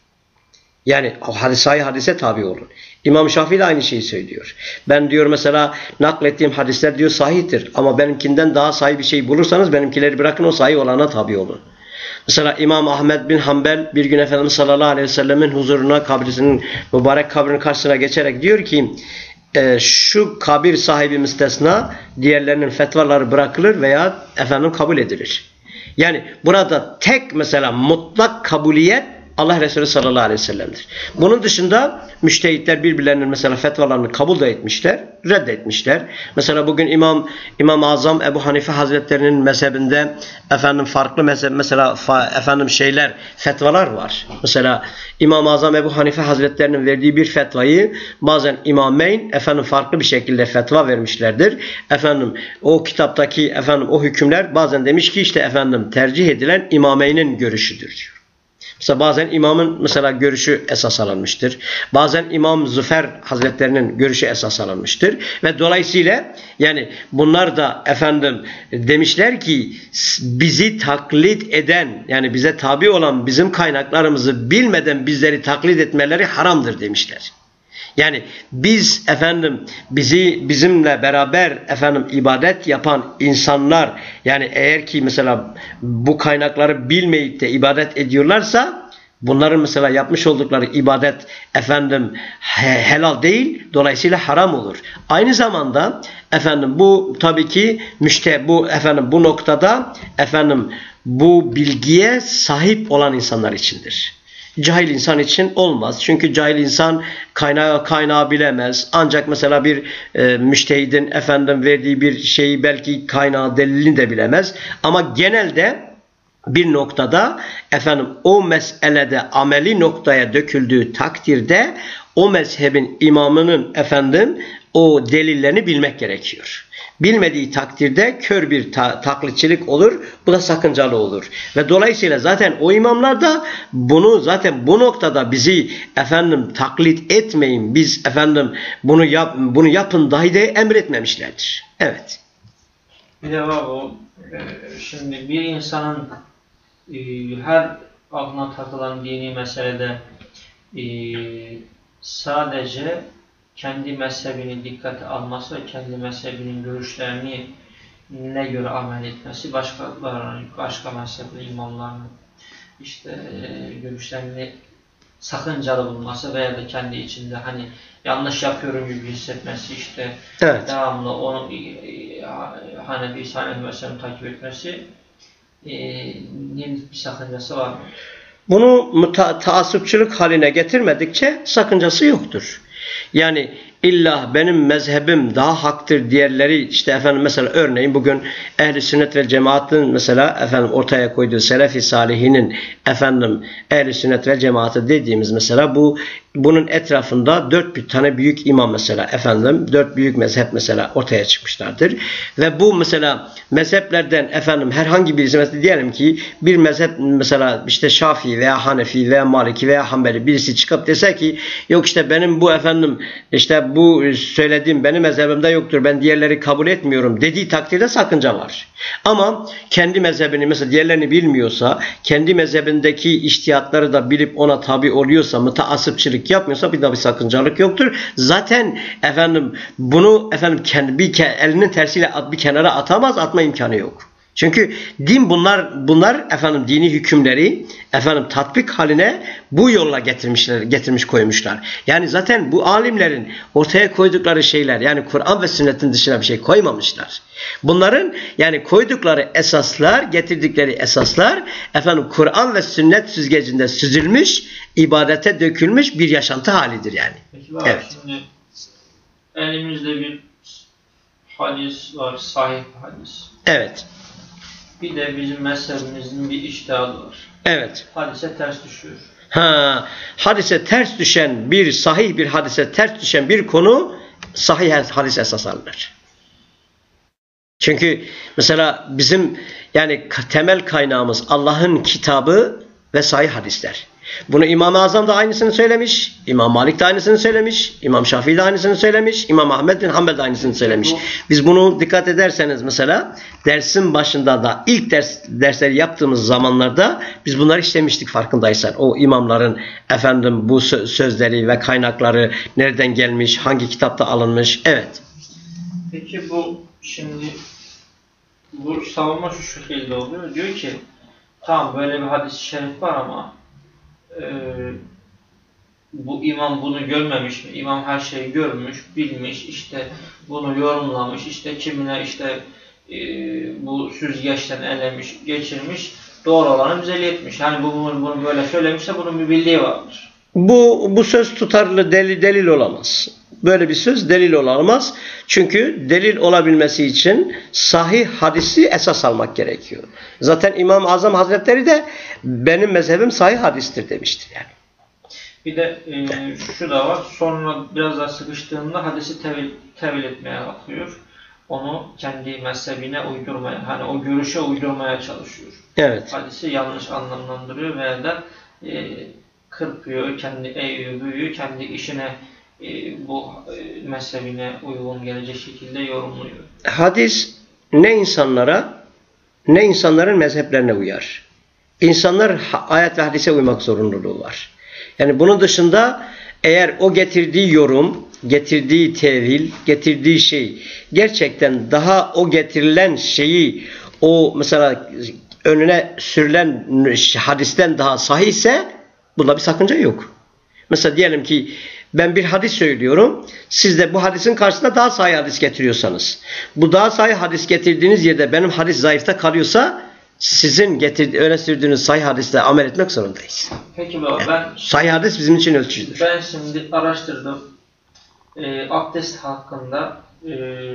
Yani o hadis, sahih hadise tabi olun. İmam Şafii de aynı şeyi söylüyor. Ben diyor mesela naklettiğim hadisler diyor sahihtir ama benimkinden daha sahih bir şey bulursanız benimkileri bırakın, o sahih olana tabi olun. Mesela İmam Ahmed bin Hanbel bir gün Efendimiz sallallahu aleyhi ve sellemin huzuruna, kabrisinin, mübarek kabrinin karşısına geçerek diyor ki e, şu kabir sahibi müstesna, diğerlerinin fetvaları bırakılır veya efendim kabul edilir. Yani burada tek mesela mutlak kabuliyet Allah Resulü sallallahu aleyhi ve sellem'dir. Bunun dışında müştehitler birbirlerinin mesela fetvalarını kabul da etmişler, reddetmişler. Mesela bugün İmam İmam Azam Ebu Hanife Hazretlerinin mezhebinde efendim farklı mezhep mesela fa, efendim şeyler, fetvalar var. Mesela İmam Azam Ebu Hanife Hazretlerinin verdiği bir fetvayı bazen İmameyn efendim farklı bir şekilde fetva vermişlerdir. Efendim o kitaptaki efendim o hükümler bazen demiş ki işte efendim tercih edilen İmameyn'in görüşüdür diyor. Mesela bazen imamın mesela görüşü esas alınmıştır. Bazen İmam Züfer Hazretlerinin görüşü esas alınmıştır. Ve dolayısıyla yani bunlar da efendim demişler ki bizi taklit eden, yani bize tabi olan bizim kaynaklarımızı bilmeden bizleri taklit etmeleri haramdır demişler. Yani biz efendim bizi bizimle beraber efendim ibadet yapan insanlar, yani eğer ki mesela bu kaynakları bilmeyip de ibadet ediyorlarsa bunların mesela yapmış oldukları ibadet efendim he, helal değil, dolayısıyla haram olur. Aynı zamanda efendim bu tabii ki müşte bu efendim bu noktada efendim bu bilgiye sahip olan insanlar içindir. Cahil insan için olmaz. Çünkü cahil insan kaynağı kaynağı bilemez. Ancak mesela bir e, müştehidin efendim verdiği bir şeyi belki kaynağı delilini de bilemez. Ama genelde bir noktada efendim o meselede ameli noktaya döküldüğü takdirde o mezhebin imamının efendim o delillerini bilmek gerekiyor. Bilmediği takdirde kör bir ta taklitçilik olur. Bu da sakıncalı olur. Ve dolayısıyla zaten o imamlar da bunu zaten bu noktada bizi efendim taklit etmeyin, biz efendim bunu yap bunu yapın dahi de emretmemişlerdir. Evet.
Bir de var o şimdi bir insanın her aklına takılan dini meselede sadece kendi mezhebini dikkate alması ve kendi mezhebinin görüşlerini ne göre amel etmesi, başkalarının, başka mezhepli imamların işte görüşlerini sakıncalı bulması veya da kendi içinde hani yanlış yapıyorum gibi hissetmesi, işte
Evet.
devamlı onu Hanefi Hanefi mezhebini takip etmesi e, bir sakıncası var mı?
Bunu ta taassupçılık haline getirmedikçe sakıncası yoktur. Yani illa benim mezhebim daha haktır diğerleri, işte efendim mesela örneğin bugün Ehl-i Sünnet ve Cemaat'ın mesela efendim ortaya koyduğu Selefi Salihinin efendim Ehl-i Sünnet ve Cemaat'ı dediğimiz mesela bu bunun etrafında dört bir tane büyük imam mesela efendim dört büyük mezhep mesela ortaya çıkmışlardır. Ve bu mesela mezheplerden efendim herhangi birisi mesela diyelim ki bir mezhep mesela işte Şafii veya Hanefi veya Maliki veya Hanbeli birisi çıkıp dese ki yok işte benim bu efendim işte bu söylediğim benim mezhebimde yoktur, ben diğerleri kabul etmiyorum dediği takdirde sakınca var. Ama kendi mezhebini mesela diğerlerini bilmiyorsa, kendi mezhebindeki içtihatları da bilip ona tabi oluyorsa, müteassıpçılık yapmıyorsa bir daha bir sakıncalık yoktur. Zaten efendim bunu efendim kendi bir elinin tersiyle at, bir kenara atamaz, atma imkanı yok. Çünkü din bunlar bunlar efendim dini hükümleri efendim tatbik haline bu yolla getirmişler, getirmiş koymuşlar. Yani zaten bu alimlerin ortaya koydukları şeyler, yani Kur'an ve sünnetin dışına bir şey koymamışlar. Bunların yani koydukları esaslar, getirdikleri esaslar efendim Kur'an ve sünnet süzgecinde süzülmüş, ibadete dökülmüş bir yaşantı halidir yani.
Peki bak, evet. Şimdi elimizde bir hadis var, sahih hadis.
Evet.
Bir de bizim mezhebimizin bir içtihadı var.
Evet.
Hadise ters düşüyor.
Ha, hadise ters düşen bir sahih bir hadise ters düşen bir konu sahih hadis esas alınır. Çünkü mesela bizim yani temel kaynağımız Allah'ın kitabı ve sahih hadisler. Bunu İmam-ı Azam da aynısını söylemiş, İmam Malik de aynısını söylemiş, İmam Şafii de aynısını söylemiş, İmam Ahmed bin Hanbel de aynısını söylemiş. Biz bunu dikkat ederseniz mesela dersin başında da ilk ders dersleri yaptığımız zamanlarda biz bunları işlemiştik farkındaysan. O imamların efendim bu sözleri ve kaynakları nereden gelmiş, hangi kitapta alınmış. Evet.
Peki bu şimdi bu savunma şu şekilde oluyor. Diyor ki tamam böyle bir hadis-i şerif var ama Ee, bu imam bunu görmemiş mi? İmam her şeyi görmüş, bilmiş, işte bunu yorumlamış, işte kimine işte e, bu süzgeçten elemiş, geçirmiş, doğru olanı bize iletmiş. Yani bu bunu, bunu böyle söylemişse bunun bir bildiği vardır.
Bu bu söz tutarlı delil delil olamaz. Böyle bir söz delil olamaz. Çünkü delil olabilmesi için sahih hadisi esas almak gerekiyor. Zaten İmam-ı Azam Hazretleri de benim mezhebim sahih hadistir demiştir yani.
Bir de e, şu da var. Sonra biraz daha sıkıştığında hadisi tevil, tevil etmeye bakıyor. Onu kendi mezhebine uydurmaya, hani o görüşe uydurmaya çalışıyor.
Evet.
Hadisi yanlış anlamlandırıyor veya da e, kırpıyor, kendi eyyubuyu kendi işine e, bu e, mezhebine uygun gelecek şekilde yorumluyor.
Hadis ne insanlara ne insanların mezheplerine uyar. İnsanlar ayet ve hadise uymak zorunluluğu var. Yani bunun dışında eğer o getirdiği yorum, getirdiği tevil, getirdiği şey gerçekten daha o getirilen şeyi o mesela önüne sürülen hadisten daha sahihse bunda bir sakınca yok. Mesela diyelim ki ben bir hadis söylüyorum. Siz de bu hadisin karşısında daha sahih hadis getiriyorsanız. Bu daha sahih hadis getirdiğiniz yerde benim hadis zayıfta kalıyorsa sizin getirdiğiniz, öne sürdüğünüz sahih hadisle amel etmek zorundayız.
Peki baba
yani,
ben...
Sahih hadis bizim için ölçüdür.
Ben şimdi araştırdım. E, abdest hakkında e,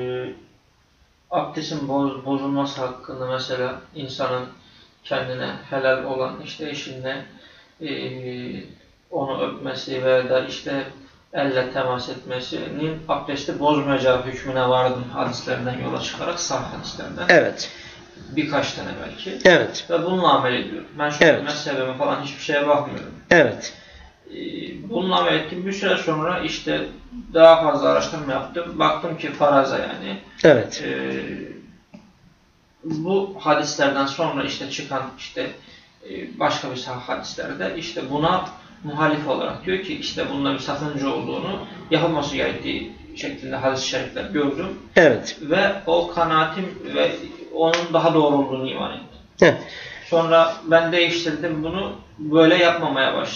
abdestin boz, bozulması hakkında mesela insanın kendine helal olan işte eşine e, onu öpmesi veya da işte elle temas etmesinin abdesti bozmayacağı hükmüne vardım hadislerinden yola çıkarak, sahih hadislerden.
Evet.
Birkaç tane belki.
Evet.
Ve bununla amel ediyorum. Ben şu
evet.
mezhebime falan hiçbir şeye bakmıyorum.
Evet.
Bununla amel ettim. Bir süre sonra işte daha fazla araştırma yaptım. Baktım ki faraza yani.
Evet.
E, bu hadislerden sonra işte çıkan işte başka bir sahih hadislerde işte buna muhalif olarak diyor ki işte bunda bir sakınca olduğunu, yapılması gerektiği şeklinde hadis-i şerifler gördüm.
Evet.
Ve o kanaatim ve onun daha doğru olduğunu iman ettim.
Evet.
Sonra ben değiştirdim bunu, böyle yapmamaya başladım.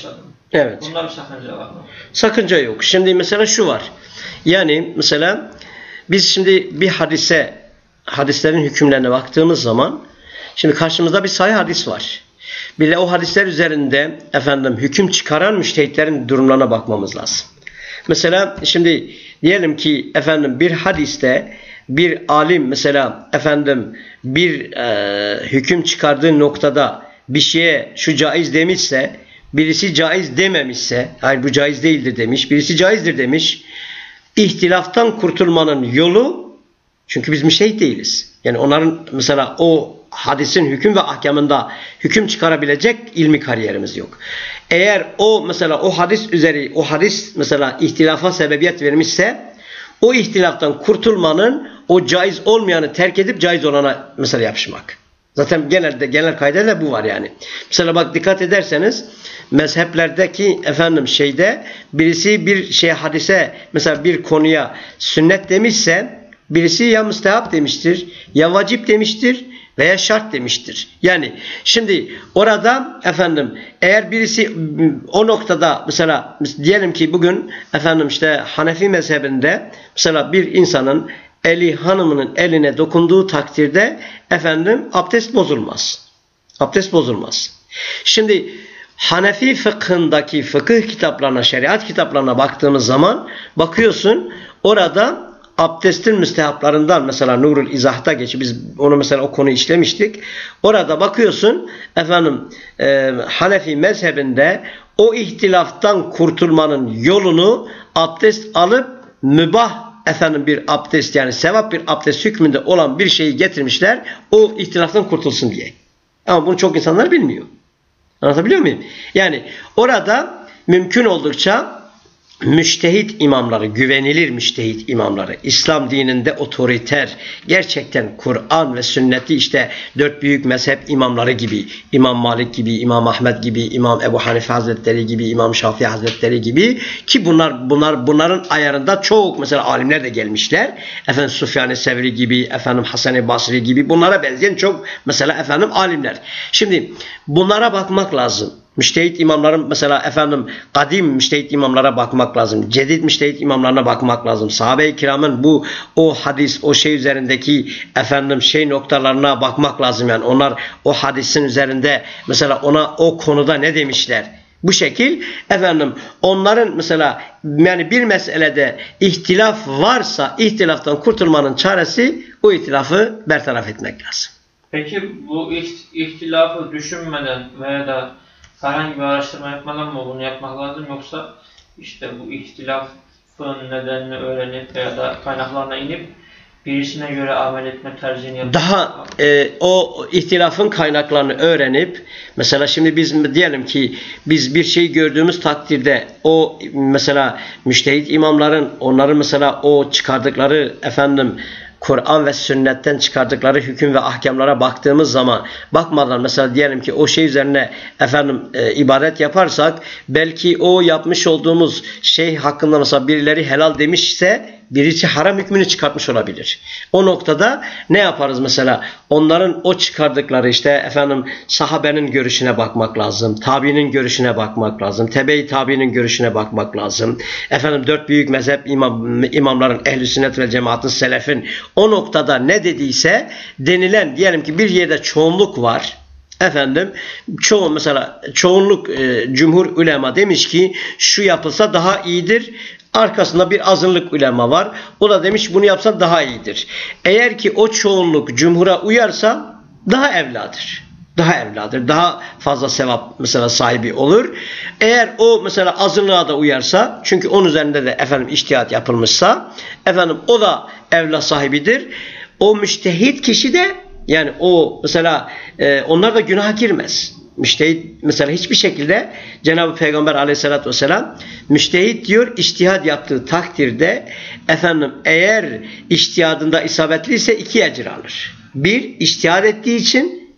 Evet.
Bunda bir sakınca var mı?
Sakınca yok. Şimdi mesela şu var. Yani mesela biz şimdi bir hadise, hadislerin hükümlerine baktığımız zaman şimdi karşımızda bir sahih hadis var. Bir de o hadisler üzerinde efendim hüküm çıkaran müştehitlerin durumlarına bakmamız lazım. Mesela şimdi diyelim ki efendim bir hadiste bir alim mesela efendim bir e, hüküm çıkardığı noktada bir şeye şu caiz demişse, birisi caiz dememişse, hayır bu caiz değildir demiş, birisi caizdir demiş. İhtilaftan kurtulmanın yolu, çünkü biz müştehit değiliz. Yani onların mesela o hadisin hüküm ve ahkamında hüküm çıkarabilecek ilmi kariyerimiz yok. Eğer o mesela o hadis üzeri o hadis mesela ihtilafa sebebiyet vermişse o ihtilaftan kurtulmanın o caiz olmayanı terk edip caiz olana mesela yapışmak. Zaten genelde genel kaydıyla bu var yani. Mesela bak dikkat ederseniz mezheplerdeki efendim şeyde birisi bir şey hadise mesela bir konuya sünnet demişse birisi ya müstehap demiştir ya vacip demiştir veya şart demiştir. Yani şimdi orada efendim eğer birisi o noktada mesela diyelim ki bugün efendim işte Hanefi mezhebinde mesela bir insanın eli hanımının eline dokunduğu takdirde efendim abdest bozulmaz. Abdest bozulmaz. Şimdi Hanefi fıkhındaki fıkıh kitaplarına, şeriat kitaplarına baktığımız zaman bakıyorsun orada abdestin müstehaplarından mesela Nurul İzah'ta geçiyor. Biz onu mesela o konuyu işlemiştik. Orada bakıyorsun efendim e, Hanefi mezhebinde o ihtilaftan kurtulmanın yolunu abdest alıp mübah efendim bir abdest yani sevap bir abdest hükmünde olan bir şeyi getirmişler o ihtilaftan kurtulsun diye. Ama bunu çok insanlar bilmiyor. Anlatabiliyor muyum? Yani orada mümkün oldukça müştehit imamları, güvenilir müştehit imamları, İslam dininde otoriter, gerçekten Kur'an ve sünneti işte dört büyük mezhep imamları gibi, İmam Malik gibi, İmam Ahmed gibi, İmam Ebu Hanife Hazretleri gibi, İmam Şafii Hazretleri gibi ki bunlar bunlar bunların ayarında çok mesela alimler de gelmişler. Efendim Süfyan-ı Sevri gibi, efendim Hasan-ı Basri gibi bunlara benzeyen çok mesela efendim alimler. Şimdi bunlara bakmak lazım. Müştehit imamların mesela efendim kadim müştehit imamlara bakmak lazım. Cedid müştehit imamlarına bakmak lazım. Sahabe-i kiramın bu o hadis o şey üzerindeki efendim şey noktalarına bakmak lazım. Yani onlar o hadisin üzerinde mesela ona o konuda ne demişler? Bu şekil efendim onların mesela yani bir meselede ihtilaf varsa ihtilaftan kurtulmanın çaresi o ihtilafı bertaraf etmek lazım.
Peki bu ihtilafı düşünmeden veya da herhangi bir araştırma yapmadan mı bunu yapmak lazım yoksa işte bu ihtilafın nedenini öğrenip veya da kaynaklarına inip birisine göre amel etme tercihini yapmak?
Daha e, o ihtilafın kaynaklarını öğrenip mesela şimdi biz diyelim ki biz bir şey gördüğümüz takdirde o mesela müştehit imamların onların mesela o çıkardıkları efendim Kur'an ve sünnetten çıkardıkları hüküm ve ahkamlara baktığımız zaman bakmadan mesela diyelim ki o şey üzerine efendim e, ibadet yaparsak belki o yapmış olduğumuz şey hakkında mesela birileri helal demişse birisi haram hükmünü çıkartmış olabilir. O noktada ne yaparız mesela? Onların o çıkardıkları işte efendim sahabenin görüşüne bakmak lazım. Tabiinin görüşüne bakmak lazım. Tebe-i tabiinin görüşüne bakmak lazım. Efendim dört büyük mezhep imam, imamların ehl-i sünnet ve cemaatin selefin o noktada ne dediyse denilen diyelim ki bir yerde çoğunluk var. Efendim çoğu mesela çoğunluk e, cumhur ulema demiş ki şu yapılsa daha iyidir. Arkasında bir azınlık ulema var. O da demiş bunu yapsan daha iyidir. Eğer ki o çoğunluk cumhura uyarsa daha evladır. Daha evladır. Daha fazla sevap mesela sahibi olur. Eğer o mesela azınlığa da uyarsa çünkü onun üzerinde de efendim içtihat yapılmışsa efendim o da evlat sahibidir. O müştehit kişi de yani o mesela e, onlar da günaha girmez. Müştehit mesela hiçbir şekilde Cenab-ı Peygamber aleyhissalatü vesselam müştehit diyor içtihad yaptığı takdirde efendim eğer içtihadında isabetliyse iki ecir alır. Bir içtihad ettiği için,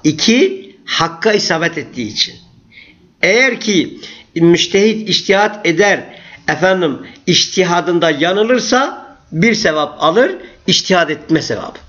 iki hakka isabet ettiği için. Eğer ki müştehit içtihad eder efendim içtihadında yanılırsa bir sevap alır, içtihad etme sevabı.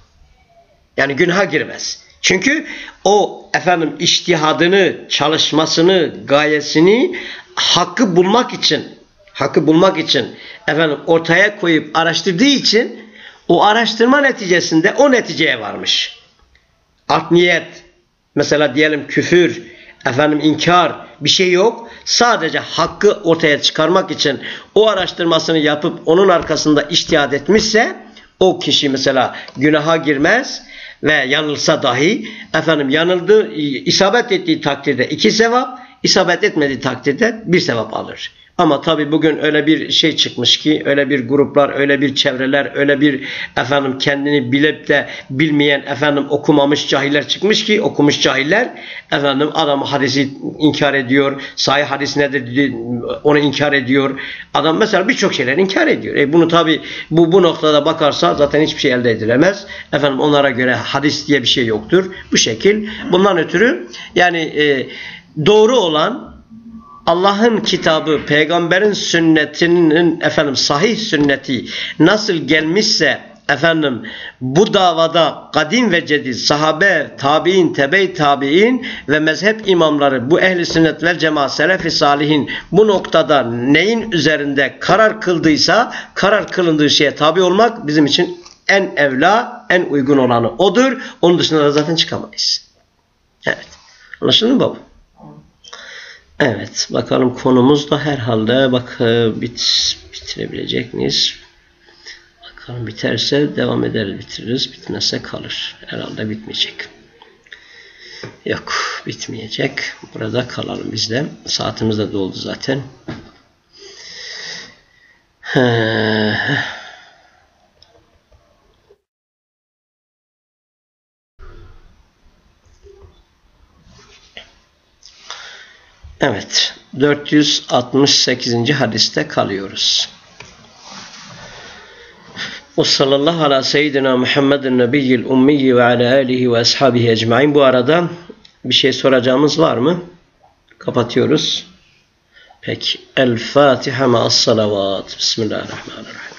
Yani günaha girmez. Çünkü o efendim içtihadını, çalışmasını, gayesini hakkı bulmak için hakkı bulmak için efendim ortaya koyup araştırdığı için o araştırma neticesinde o neticeye varmış. Art niyet, mesela diyelim küfür, efendim inkar bir şey yok. Sadece hakkı ortaya çıkarmak için o araştırmasını yapıp onun arkasında içtihat etmişse o kişi mesela günaha girmez ve yanılsa dahi efendim yanıldığı, isabet ettiği takdirde iki sevap, isabet etmediği takdirde bir sevap alır. Ama tabi bugün öyle bir şey çıkmış ki, öyle bir gruplar, öyle bir çevreler, öyle bir efendim kendini bilip de bilmeyen efendim okumamış cahiller çıkmış ki, okumuş cahiller efendim adam hadisi inkar ediyor, sahih hadis nedir onu inkar ediyor. Adam mesela birçok şeyler inkar ediyor. E bunu tabi bu bu noktada bakarsa zaten hiçbir şey elde edilemez. Efendim onlara göre hadis diye bir şey yoktur. Bu şekil. Bundan ötürü yani e, doğru olan Allah'ın kitabı, peygamberin sünnetinin efendim sahih sünneti nasıl gelmişse efendim bu davada kadim ve cedid sahabe, tabiin, tebe-i tabiin ve mezhep imamları bu ehli sünnet vel cemaat selef-i salihin bu noktada neyin üzerinde karar kıldıysa karar kılındığı şeye tabi olmak bizim için en evla, en uygun olanı odur. Onun dışında da zaten çıkamayız. Evet. Anlaşıldı mı baba? Evet, bakalım konumuz da herhalde bak bit, bitirebilecek miyiz? Bakalım biterse devam ederiz, bitiririz. Bitmezse kalır. Herhalde bitmeyecek. Yok, bitmeyecek. Burada kalalım biz de. Saatimiz de doldu zaten. He. Evet, dört yüz altmış sekizinci hadiste kalıyoruz. Ve sallallahu ala seyyidina Muhammedin nebiyyil ummiyi ve ala alihi ve ashabihi ecmaîn. Bu arada bir şey soracağımız var mı? Kapatıyoruz. Peki. El Fatiha ma'as salavat. Bismillahirrahmanirrahim.